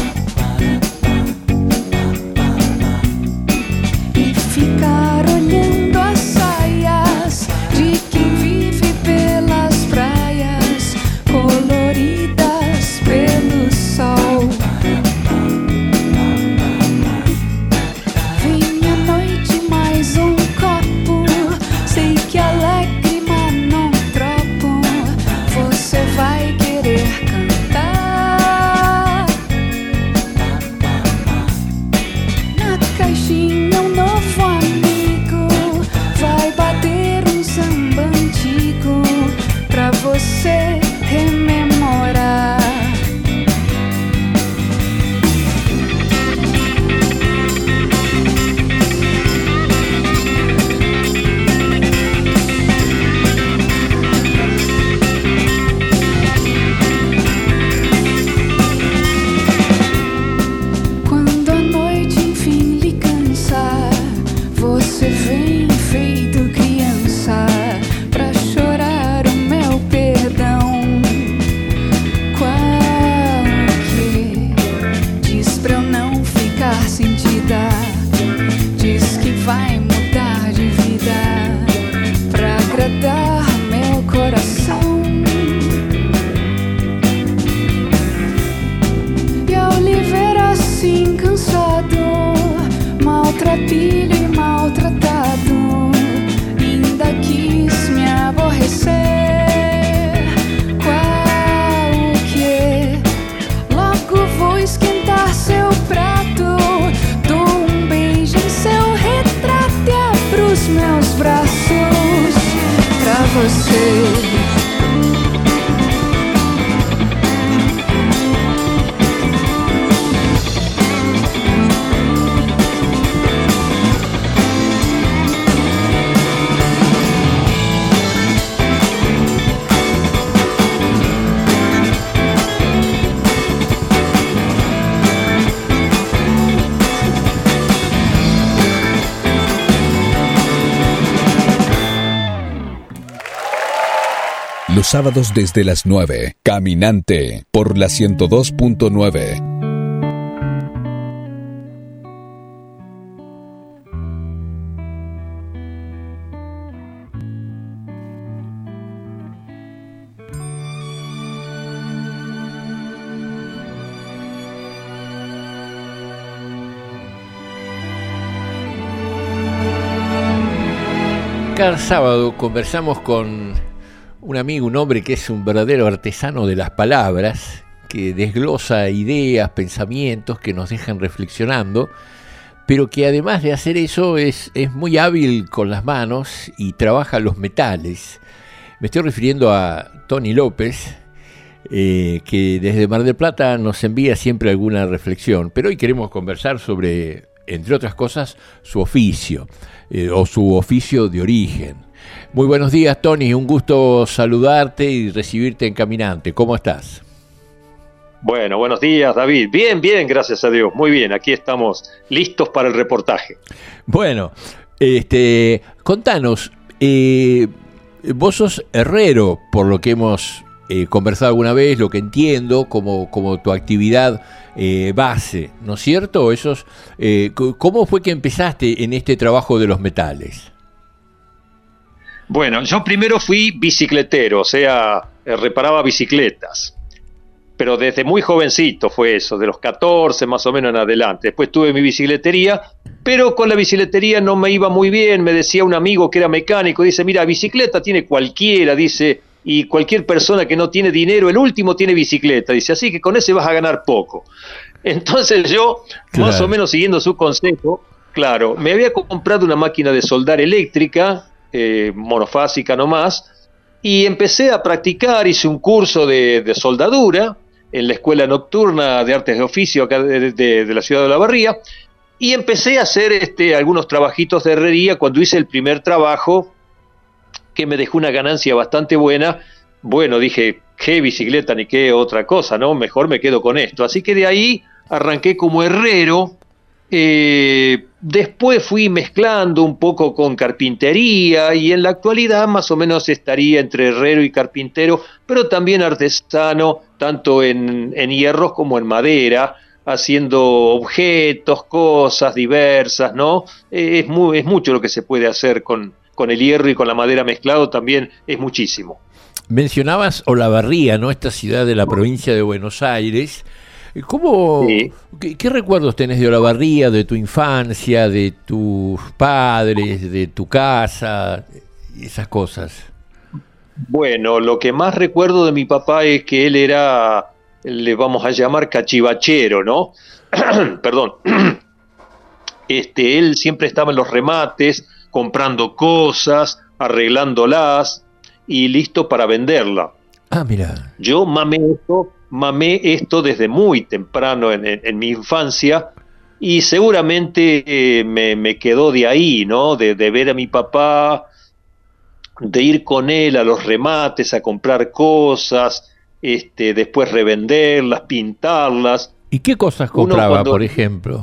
e ficar olhando as saias de quem vive pelas praias coloridas pelo sol. Vem à noite mais um copo, sei que alegre, mas não tropo, você vai querer cantar. Na caixinha um novo amigo vai bater um samba antigo pra você rememorar. Quando a noite enfim lhe cansar, você vem feito criança pra chorar o meu perdão. Qualquer, diz pra eu não ficar sentida, diz que vai mudar de vida pra agradar meu coração. E ao lhe ver assim cansado, maltrapilho e maltratado, ainda quis me aborrecer. Qualquer, logo vou esquentar seu prato, dou um beijo em seu retrato e abro os meus braços pra você. Los sábados desde las 9, Caminante, por la 102.9. Cada sábado conversamos con un amigo, un hombre que es un verdadero artesano de las palabras, que desglosa ideas, pensamientos que nos dejan reflexionando, pero que además de hacer eso es muy hábil con las manos y trabaja los metales. Me estoy refiriendo a Tony López, que desde Mar del Plata nos envía siempre alguna reflexión, pero hoy queremos conversar sobre entre otras cosas, su oficio, o su oficio de origen. Muy buenos días, Tony, un gusto saludarte y recibirte en Caminante. ¿Cómo estás? Bueno, buenos días, David. Bien, bien, gracias a Dios. Muy bien, aquí estamos listos para el reportaje. Bueno, contanos, vos sos herrero, por lo que hemos conversado alguna vez, lo que entiendo como tu actividad base, ¿no es cierto? ¿Cómo fue que empezaste en este trabajo de los metales? Bueno, yo primero fui bicicletero, o sea, reparaba bicicletas. Pero desde muy jovencito fue eso, de los 14 más o menos en adelante. Después tuve mi bicicletería, pero con la bicicletería no me iba muy bien. Me decía un amigo que era mecánico, dice, mira, bicicleta tiene cualquiera, dice, y cualquier persona que no tiene dinero, el último tiene bicicleta, dice, así que con ese vas a ganar poco. Entonces yo, más o menos siguiendo su consejo, claro, me había comprado una máquina de soldar eléctrica, monofásica nomás, y empecé a practicar, hice un curso de soldadura en la Escuela Nocturna de Artes de Oficio acá de la ciudad de Olavarría, y empecé a hacer algunos trabajitos de herrería cuando hice el primer trabajo, que me dejó una ganancia bastante buena. Bueno, dije, qué bicicleta ni qué otra cosa, ¿no? Mejor me quedo con esto. Así que de ahí arranqué como herrero. Después fui mezclando un poco con carpintería y en la actualidad más o menos estaría entre herrero y carpintero, pero también artesano, tanto en hierros como en madera, haciendo objetos, cosas diversas, ¿no? Es mucho lo que se puede hacer con el hierro y con la madera mezclado, también es muchísimo. Mencionabas Olavarría, ¿no? Esta ciudad de la provincia de Buenos Aires. Sí. ¿Qué recuerdos tenés de Olavarría, de tu infancia, de tus padres, de tu casa, esas cosas? Bueno, lo que más recuerdo de mi papá es que él era, le vamos a llamar cachivachero, ¿no? Perdón. Él siempre estaba en los remates, comprando cosas, arreglándolas y listo para venderla. Ah, mira. Yo mamé esto desde muy temprano en mi infancia y seguramente me quedó de ahí, ¿no? De ver a mi papá, de ir con él a los remates a comprar cosas, después revenderlas, pintarlas. ¿Y qué cosas compraba, por ejemplo?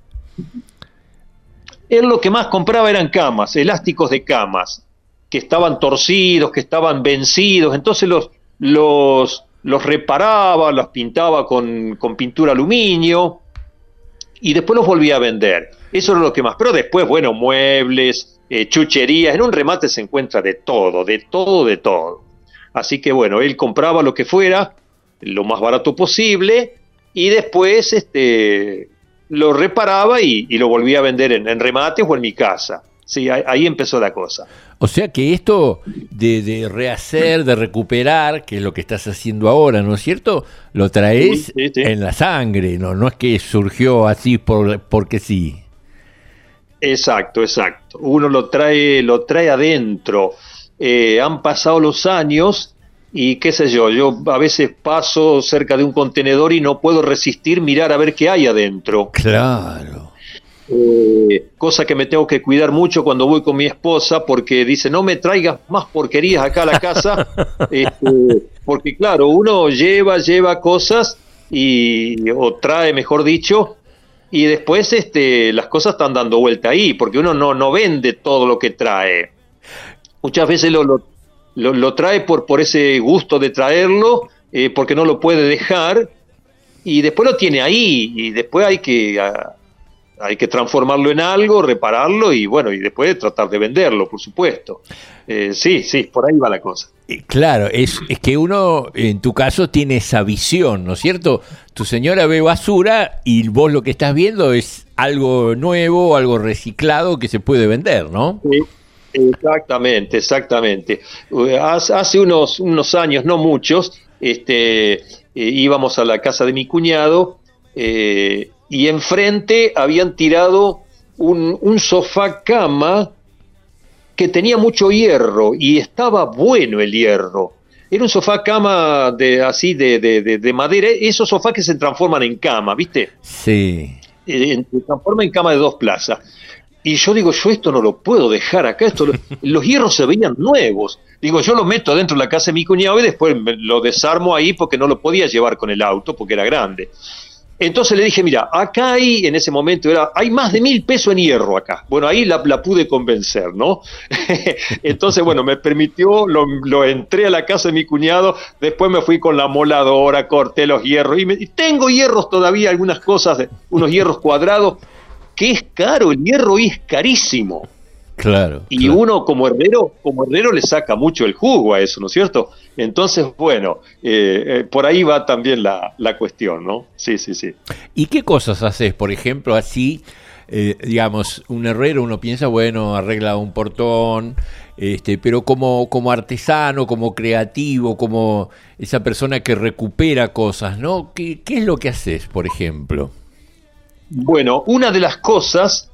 Él lo que más compraba eran camas, elásticos de camas, que estaban torcidos, que estaban vencidos, entonces los reparaba, los pintaba con pintura aluminio y después los volvía a vender. Eso era lo que más. Pero después, bueno, muebles, chucherías. En un remate se encuentra de todo, de todo, de todo. Así que bueno, él compraba lo que fuera, lo más barato posible, y después lo reparaba y lo volvía a vender en remates o en mi casa. Sí, ahí empezó la cosa. O sea que esto de rehacer, de recuperar, que es lo que estás haciendo ahora, ¿no es cierto? Lo traes sí. En la sangre, no es que surgió así porque sí. Exacto. Uno lo trae adentro. Han pasado los años y qué sé yo a veces paso cerca de un contenedor y no puedo resistir mirar a ver qué hay adentro. Claro. Cosa que me tengo que cuidar mucho cuando voy con mi esposa, porque dice, no me traigas más porquerías acá a la casa, porque claro, uno lleva cosas o trae, mejor dicho, y después las cosas están dando vuelta ahí, porque uno no vende todo lo que trae. Muchas veces lo trae por ese gusto de traerlo, porque no lo puede dejar, y después lo tiene ahí, y después hay que transformarlo en algo, repararlo y bueno, y después tratar de venderlo, por supuesto. Sí, por ahí va la cosa. Claro, es que uno, en tu caso, tiene esa visión, ¿no es cierto? Tu señora ve basura y vos lo que estás viendo es algo nuevo, algo reciclado que se puede vender, ¿no? Sí, exactamente. Hace unos años, no muchos, íbamos a la casa de mi cuñado, y enfrente habían tirado un sofá cama que tenía mucho hierro y estaba bueno el hierro. Era un sofá cama de madera, esos sofás que se transforman en cama, ¿viste? Sí. se transforma en cama de 2 plazas. Y yo digo, yo esto no lo puedo dejar acá, los hierros se veían nuevos. Digo, yo lo meto dentro de la casa de mi cuñado y después lo desarmo ahí porque no lo podía llevar con el auto porque era grande. Entonces le dije, mira, acá en ese momento hay más de 1.000 pesos en hierro acá. Bueno, ahí la pude convencer, ¿no? Entonces, bueno, me permitió, lo entré a la casa de mi cuñado, después me fui con la moladora, corté los hierros, y tengo hierros todavía, algunas cosas, unos hierros cuadrados, que es caro, el hierro es carísimo. Claro. Y uno como herrero le saca mucho el jugo a eso, ¿no es cierto? Entonces, bueno, por ahí va también la cuestión, ¿no? Sí. ¿Y qué cosas haces, por ejemplo, así, digamos, un herrero, uno piensa, bueno, arregla un portón, pero como artesano, como creativo, como esa persona que recupera cosas, ¿no? ¿Qué es lo que haces, por ejemplo? Bueno, una de las cosas,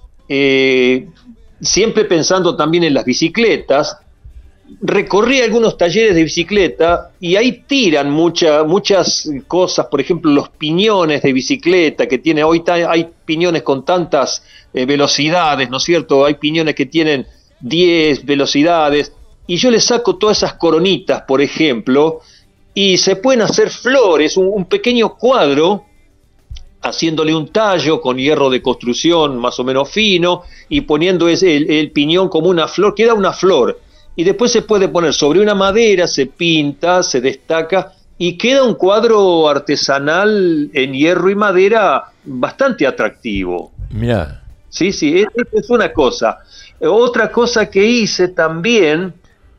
siempre pensando también en las bicicletas, recorrí algunos talleres de bicicleta y ahí tiran muchas cosas, por ejemplo, los piñones de bicicleta que tiene, hoy hay piñones con tantas velocidades, ¿no es cierto? Hay piñones que tienen 10 velocidades y yo le saco todas esas coronitas, por ejemplo, y se pueden hacer flores, un pequeño cuadro, haciéndole un tallo con hierro de construcción más o menos fino y poniendo el piñón como una flor, queda una flor. Y después se puede poner sobre una madera, se pinta, se destaca y queda un cuadro artesanal en hierro y madera bastante atractivo. Mirá. Sí, es una cosa. Otra cosa que hice también,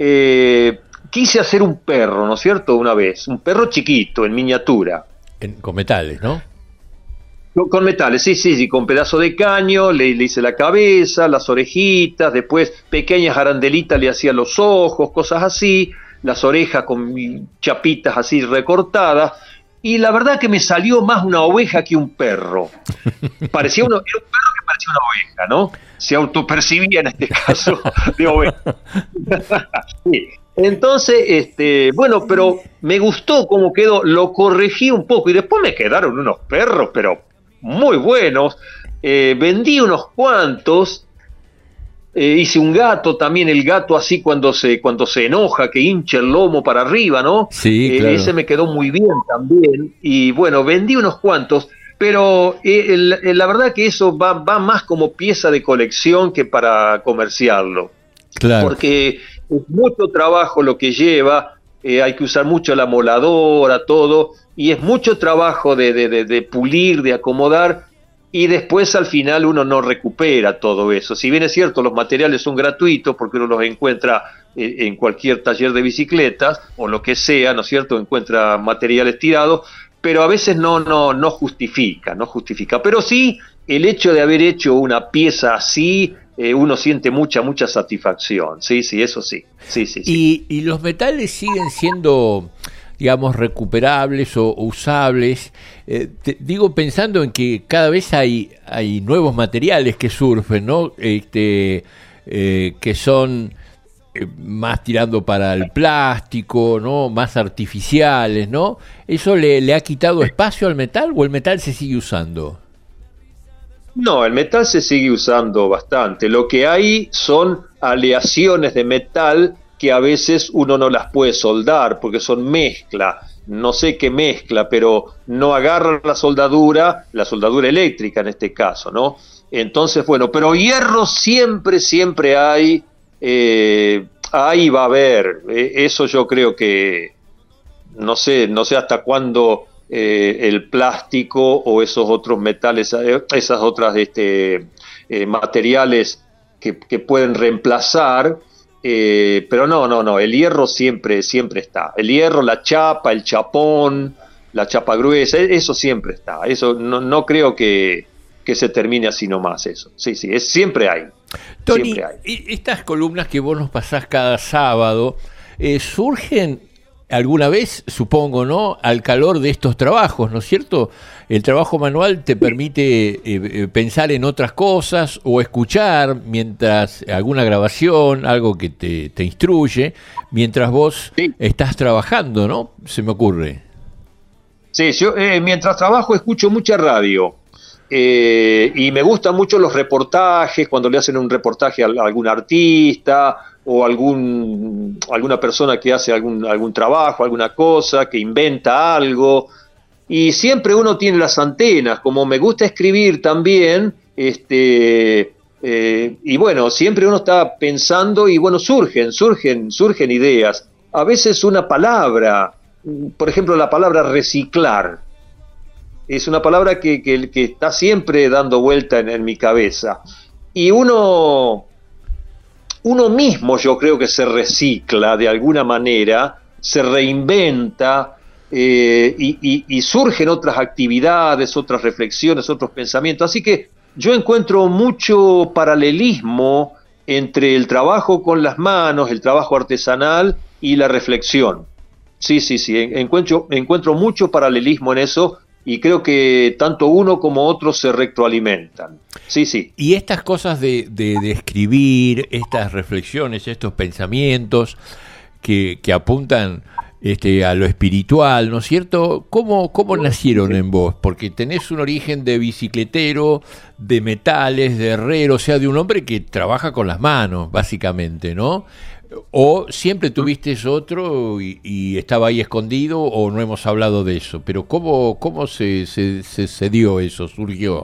quise hacer un perro, ¿no es cierto? Una vez, un perro chiquito, en miniatura. Con metales, ¿no? Con metales, sí, con pedazo de caño, le hice la cabeza, las orejitas, después pequeñas arandelitas le hacía los ojos, cosas así, las orejas con chapitas así recortadas, y la verdad que me salió más una oveja que un perro. Era un perro que parecía una oveja, ¿no? Se autopercibía en este caso de oveja. Sí. Entonces, bueno, pero me gustó cómo quedó, lo corregí un poco y después me quedaron unos perros, pero muy buenos. Vendí unos cuantos, hice un gato también, el gato así cuando se enoja, que hincha el lomo para arriba, ¿no? Sí, claro. Ese me quedó muy bien también, y bueno, vendí unos cuantos, pero la verdad que eso va más como pieza de colección que para comerciarlo. Claro. Porque es mucho trabajo lo que lleva, hay que usar mucho la moladora, todo, y es mucho trabajo de pulir, de acomodar, y después al final uno no recupera todo eso. Si bien es cierto, los materiales son gratuitos porque uno los encuentra en cualquier taller de bicicletas o lo que sea, ¿no es cierto? Encuentra materiales tirados, pero a veces no justifica. Pero sí, el hecho de haber hecho una pieza así, uno siente mucha satisfacción. Sí, eso sí. Sí. ¿Y los metales siguen siendo, digamos, recuperables o usables? Digo, pensando en que cada vez hay nuevos materiales que surgen, ¿no? Que son más tirando para el plástico, ¿no? Más artificiales, ¿no? ¿Eso le ha quitado espacio al metal o el metal se sigue usando? No, el metal se sigue usando bastante. Lo que hay son aleaciones de metal que a veces uno no las puede soldar porque son mezcla. No sé qué mezcla, pero no agarra la soldadura eléctrica en este caso, ¿no? Entonces, bueno, pero hierro siempre hay, ahí va a haber. Eso yo creo que no sé hasta cuándo el plástico o esos otros metales, esas otras materiales que pueden reemplazar, pero no, el hierro siempre está. El hierro, la chapa, el chapón, la chapa gruesa, eso siempre está. Eso no creo que se termine así nomás eso. Sí, siempre hay. Tony, siempre hay. Estas columnas que vos nos pasás cada sábado, surgen alguna vez, supongo, ¿no?, al calor de estos trabajos, ¿no es cierto? El trabajo manual te permite pensar en otras cosas o escuchar mientras alguna grabación, algo que te instruye, mientras vos estás trabajando, ¿no? Se me ocurre. Sí, yo mientras trabajo escucho mucha radio. Y me gustan mucho los reportajes, cuando le hacen un reportaje a algún artista o alguna persona que hace algún trabajo, alguna cosa, que inventa algo. Y siempre uno tiene las antenas, como me gusta escribir también, y bueno, siempre uno está pensando y bueno, surgen ideas. A veces una palabra, por ejemplo, la palabra reciclar, es una palabra que está siempre dando vuelta en mi cabeza. Y uno mismo, yo creo que se recicla de alguna manera, se reinventa, y surgen otras actividades, otras reflexiones, otros pensamientos. Así que yo encuentro mucho paralelismo entre el trabajo con las manos, el trabajo artesanal y la reflexión. Sí, encuentro mucho paralelismo en eso, y creo que tanto uno como otro se retroalimentan. Sí. Y estas cosas de escribir, estas reflexiones, estos pensamientos que apuntan a lo espiritual, ¿no es cierto? ¿Cómo nacieron en vos? Porque tenés un origen de bicicletero, de metales, de herrero, o sea, de un hombre que trabaja con las manos, básicamente, ¿no? ¿O siempre tuviste otro y estaba ahí escondido, o no hemos hablado de eso? Pero ¿cómo se dio eso, surgió?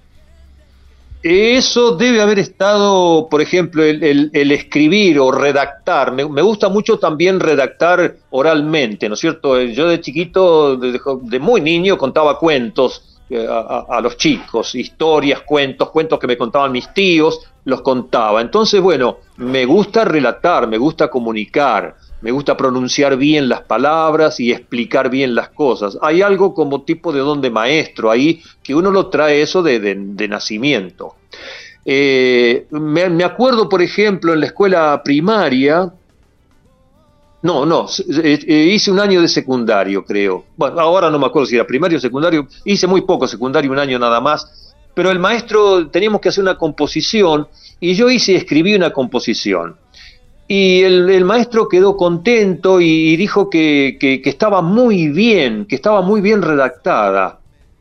Eso debe haber estado, por ejemplo, el escribir o redactar. Me gusta mucho también redactar oralmente, ¿no es cierto? Yo de chiquito, de muy niño, contaba cuentos a los chicos, historias, cuentos que me contaban mis tíos, los contaba. Entonces, bueno, me gusta relatar, me gusta comunicar, me gusta pronunciar bien las palabras y explicar bien las cosas. Hay algo como tipo de don de maestro ahí, que uno lo trae eso de nacimiento. Me acuerdo, por ejemplo, en la escuela primaria, hice un año de secundario, creo. Bueno, ahora no me acuerdo si era primario o secundario, hice muy poco secundario, un año nada más, pero el maestro, teníamos que hacer una composición, y yo escribí una composición. Y el maestro quedó contento y dijo que estaba muy bien, redactada.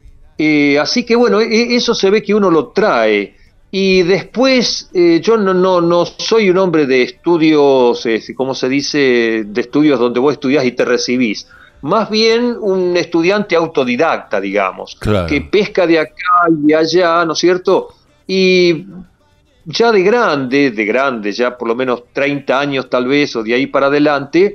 Así que bueno, eso se ve que uno lo trae. Y después, yo no soy un hombre de estudios, ¿cómo se dice? De estudios donde vos estudiás y te recibís. Más bien un estudiante autodidacta, digamos, claro, que pesca de acá y de allá, ¿no es cierto? Y ya de grande, ya por lo menos 30 años tal vez, o de ahí para adelante,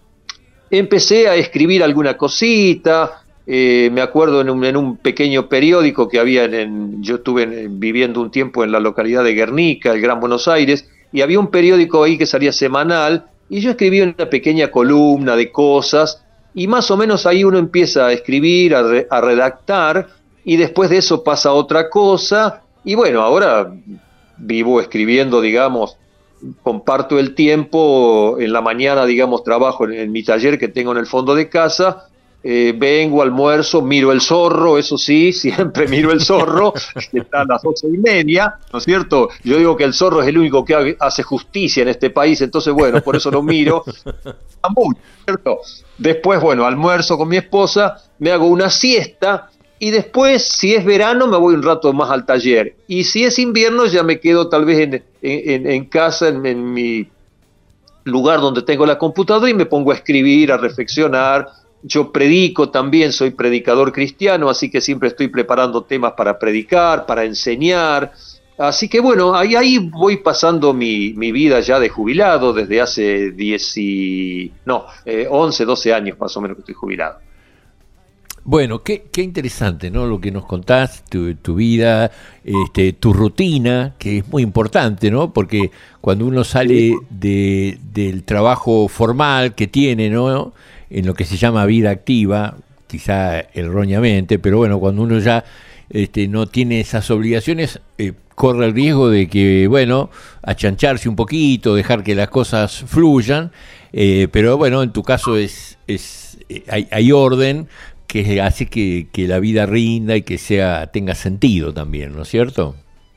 empecé a escribir alguna cosita. Me acuerdo en un pequeño periódico que había yo estuve viviendo un tiempo en la localidad de Guernica, el Gran Buenos Aires, y había un periódico ahí que salía semanal, y yo escribía una pequeña columna de cosas, y más o menos ahí uno empieza a escribir, a redactar, y después de eso pasa otra cosa, y bueno, ahora vivo escribiendo, digamos, comparto el tiempo, en la mañana, digamos, trabajo en mi taller que tengo en el fondo de casa, vengo, almuerzo, miro el zorro, eso sí, siempre miro el zorro, que está a las 8:30, ¿no es cierto? Yo digo que el zorro es el único que hace justicia en este país, entonces bueno, por eso lo miro, ¿cierto? Después, bueno, almuerzo con mi esposa, me hago una siesta, y después, si es verano, me voy un rato más al taller. Y si es invierno, ya me quedo tal vez en casa, en mi lugar donde tengo la computadora, y me pongo a escribir, a reflexionar. Yo predico también, soy predicador cristiano, así que siempre estoy preparando temas para predicar, para enseñar. Así que bueno, ahí voy pasando mi vida ya de jubilado, desde hace 11, 12 años más o menos que estoy jubilado. Bueno, qué interesante, ¿no? Lo que nos contás, tu vida, tu rutina, que es muy importante, ¿no? Porque cuando uno sale del trabajo formal que tiene, ¿no? En lo que se llama vida activa, quizá erróneamente, pero bueno, cuando uno ya no tiene esas obligaciones, corre el riesgo de que, bueno, achancharse un poquito, dejar que las cosas fluyan, pero bueno, en tu caso hay orden, que hace que la vida rinda y que tenga sentido también, ¿no es cierto?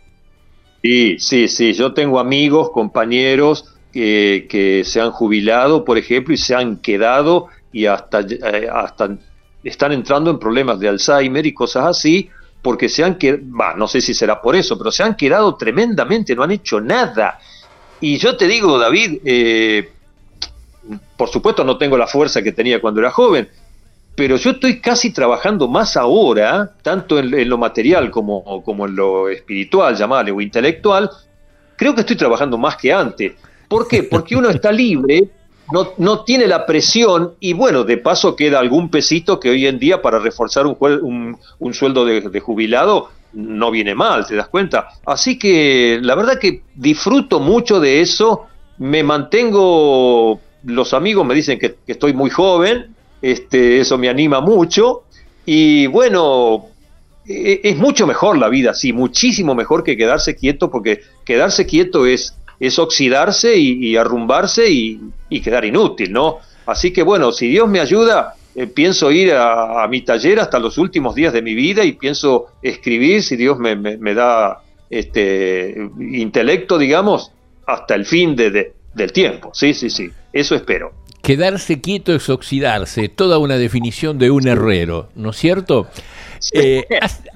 Sí, yo tengo amigos, compañeros que se han jubilado, por ejemplo, y se han quedado y hasta están entrando en problemas de Alzheimer y cosas así, porque se han quedado, no sé si será por eso, pero se han quedado tremendamente, no han hecho nada. Y yo te digo, David, por supuesto no tengo la fuerza que tenía cuando era joven, pero yo estoy casi trabajando más ahora, tanto en lo material como en lo espiritual, llamarle, o intelectual. Creo que estoy trabajando más que antes. ¿Por qué? Porque uno está libre, no tiene la presión, y bueno, de paso queda algún pesito que hoy en día para reforzar un sueldo de jubilado no viene mal, ¿te das cuenta? Así que la verdad que disfruto mucho de eso, me mantengo, los amigos me dicen que estoy muy joven, eso me anima mucho, y bueno, es mucho mejor la vida, sí, muchísimo mejor que quedarse quieto, porque quedarse quieto es oxidarse y arrumbarse y quedar inútil, ¿no? Así que bueno, si Dios me ayuda, pienso ir a mi taller hasta los últimos días de mi vida, y pienso escribir, si Dios me da intelecto, digamos, hasta el fin del tiempo. Sí, eso espero. Quedarse quieto es oxidarse, toda una definición de un herrero, ¿no es cierto? Sí.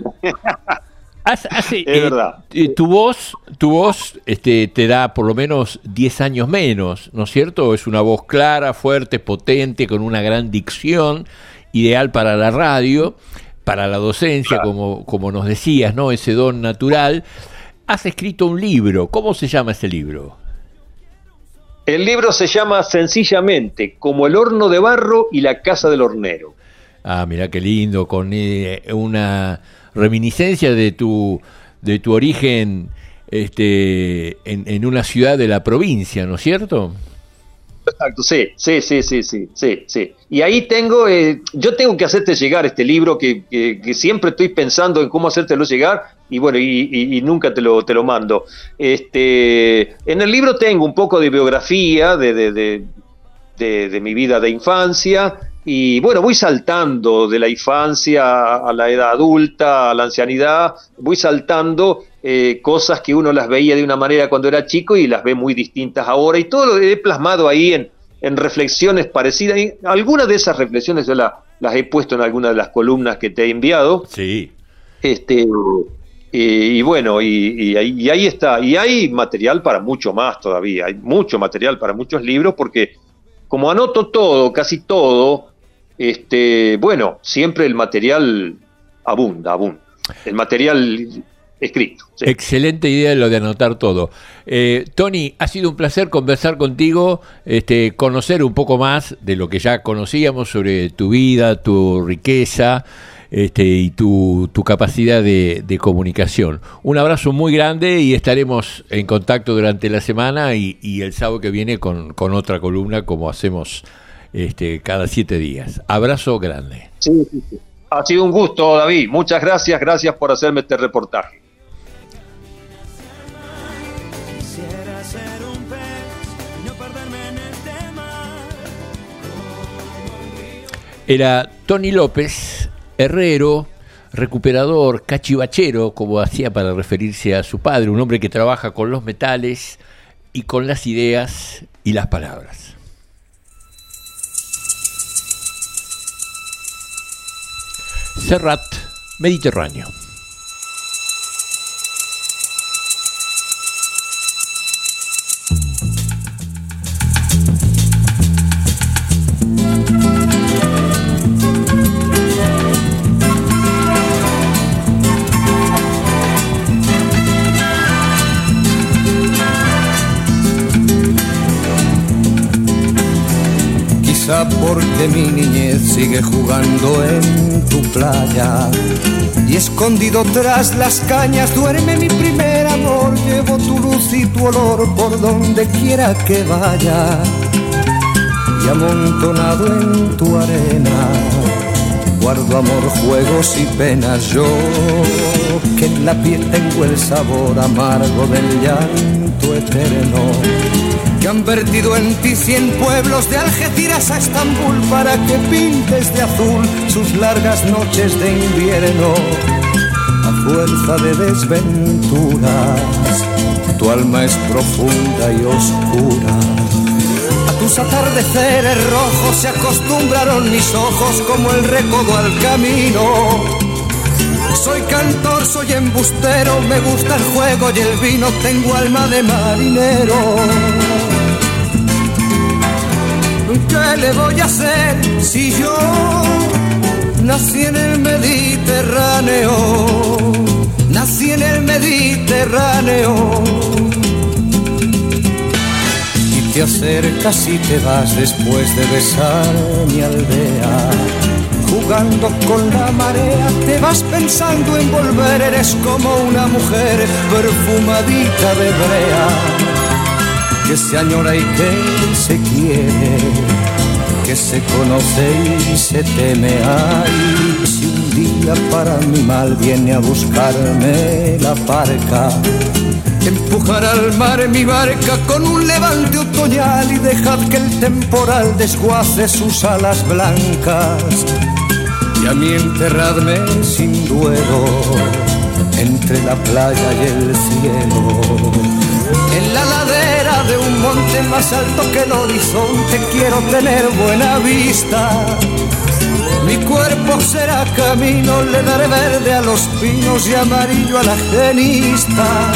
Es verdad. Tu voz te da por lo menos 10 años menos, ¿no es cierto? Es una voz clara, fuerte, potente, con una gran dicción, ideal para la radio, para la docencia, claro, como nos decías, ¿no? Ese don natural. Has escrito un libro. ¿Cómo se llama ese libro? El libro se llama sencillamente Como el horno de barro y la casa del hornero. Ah, mirá qué lindo, con una reminiscencia de tu origen en una ciudad de la provincia, ¿no es cierto? Exacto, sí. Y ahí yo tengo que hacerte llegar este libro que siempre estoy pensando en cómo hacértelo llegar, y bueno, y nunca te lo mando. En el libro tengo un poco de biografía de mi vida de infancia, y bueno, voy saltando de la infancia a la edad adulta, a la ancianidad, voy saltando cosas que uno las veía de una manera cuando era chico y las ve muy distintas ahora, y todo lo he plasmado ahí en reflexiones parecidas. Y algunas de esas reflexiones yo las he puesto en algunas de las columnas que te he enviado. Sí. Y bueno, y ahí está. Y hay material para mucho más todavía, hay mucho material para muchos libros, porque como anoto todo, casi todo, bueno, siempre el material abunda. El material escrito. Sí. Excelente idea lo de anotar todo. Tony, ha sido un placer conversar contigo, conocer un poco más de lo que ya conocíamos sobre tu vida, tu riqueza, y tu capacidad de comunicación. Un abrazo muy grande, y estaremos en contacto durante la semana y el sábado que viene con otra columna, como hacemos cada 7 días. Abrazo grande. Sí. Ha sido un gusto, David. Muchas gracias por hacerme este reportaje. Era Tony López, herrero, recuperador, cachivachero, como hacía para referirse a su padre, un hombre que trabaja con los metales y con las ideas y las palabras. Serrat, Mediterráneo. Porque mi niñez sigue jugando en tu playa, y escondido tras las cañas duerme mi primer amor. Llevo tu luz y tu olor por donde quiera que vaya, y amontonado en tu arena guardo amor, juegos y penas. Yo que en la piel tengo el sabor amargo del llanto eterno, que han vertido en ti 100 pueblos de Algeciras a Estambul para que pintes de azul sus largas noches de invierno. A fuerza de desventuras, tu alma es profunda y oscura. A tus atardeceres rojos se acostumbraron mis ojos como el recodo al camino. Soy cantor, soy embustero, me gusta el juego y el vino, tengo alma de marinero. ¿Qué le voy a hacer si yo nací en el Mediterráneo? Nací en el Mediterráneo. Y te acercas y te vas después de besar mi aldea. Jugando con la marea, te vas pensando en volver. Eres como una mujer perfumadita de brea, que se añora y que se quiere, que se conoce y se teme. Ay, si un día para mi mal viene a buscarme la barca, empujar al mar mi barca con un levante otoñal y dejad que el temporal desguace sus alas blancas. Y a mí enterradme sin duelo entre la playa y el cielo, en la ladera de un monte más alto que el horizonte. Quiero tener buena vista, mi cuerpo será camino, le daré verde a los pinos y amarillo a la genista.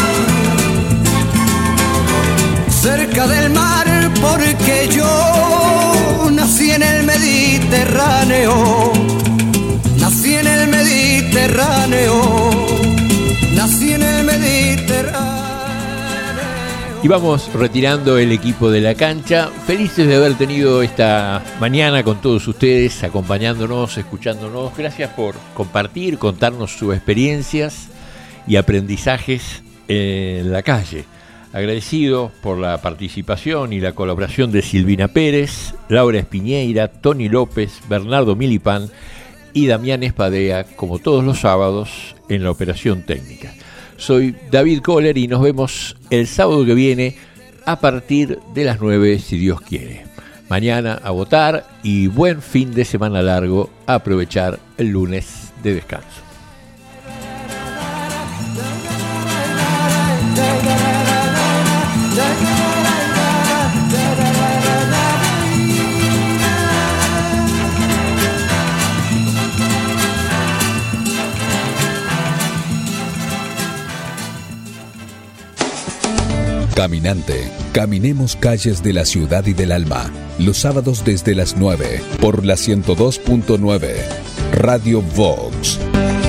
Cerca del mar porque yo nací en el Mediterráneo. Nací en el Mediterráneo, nací en el Mediterráneo. Y vamos retirando el equipo de la cancha, felices de haber tenido esta mañana con todos ustedes, acompañándonos, escuchándonos. Gracias por compartir, contarnos sus experiencias y aprendizajes en la calle. Agradecido por la participación y la colaboración de Silvina Pérez, Laura Espiñeira, Tony López, Bernardo Milipán y Damián Espadea, como todos los sábados, en la operación técnica. Soy David Kohler y nos vemos el sábado que viene a partir de las 9, si Dios quiere. Mañana a votar y buen fin de semana largo, a aprovechar el lunes de descanso. Caminante, caminemos calles de la ciudad y del alma, los sábados desde las 9, por la 102.9, Radio Vox.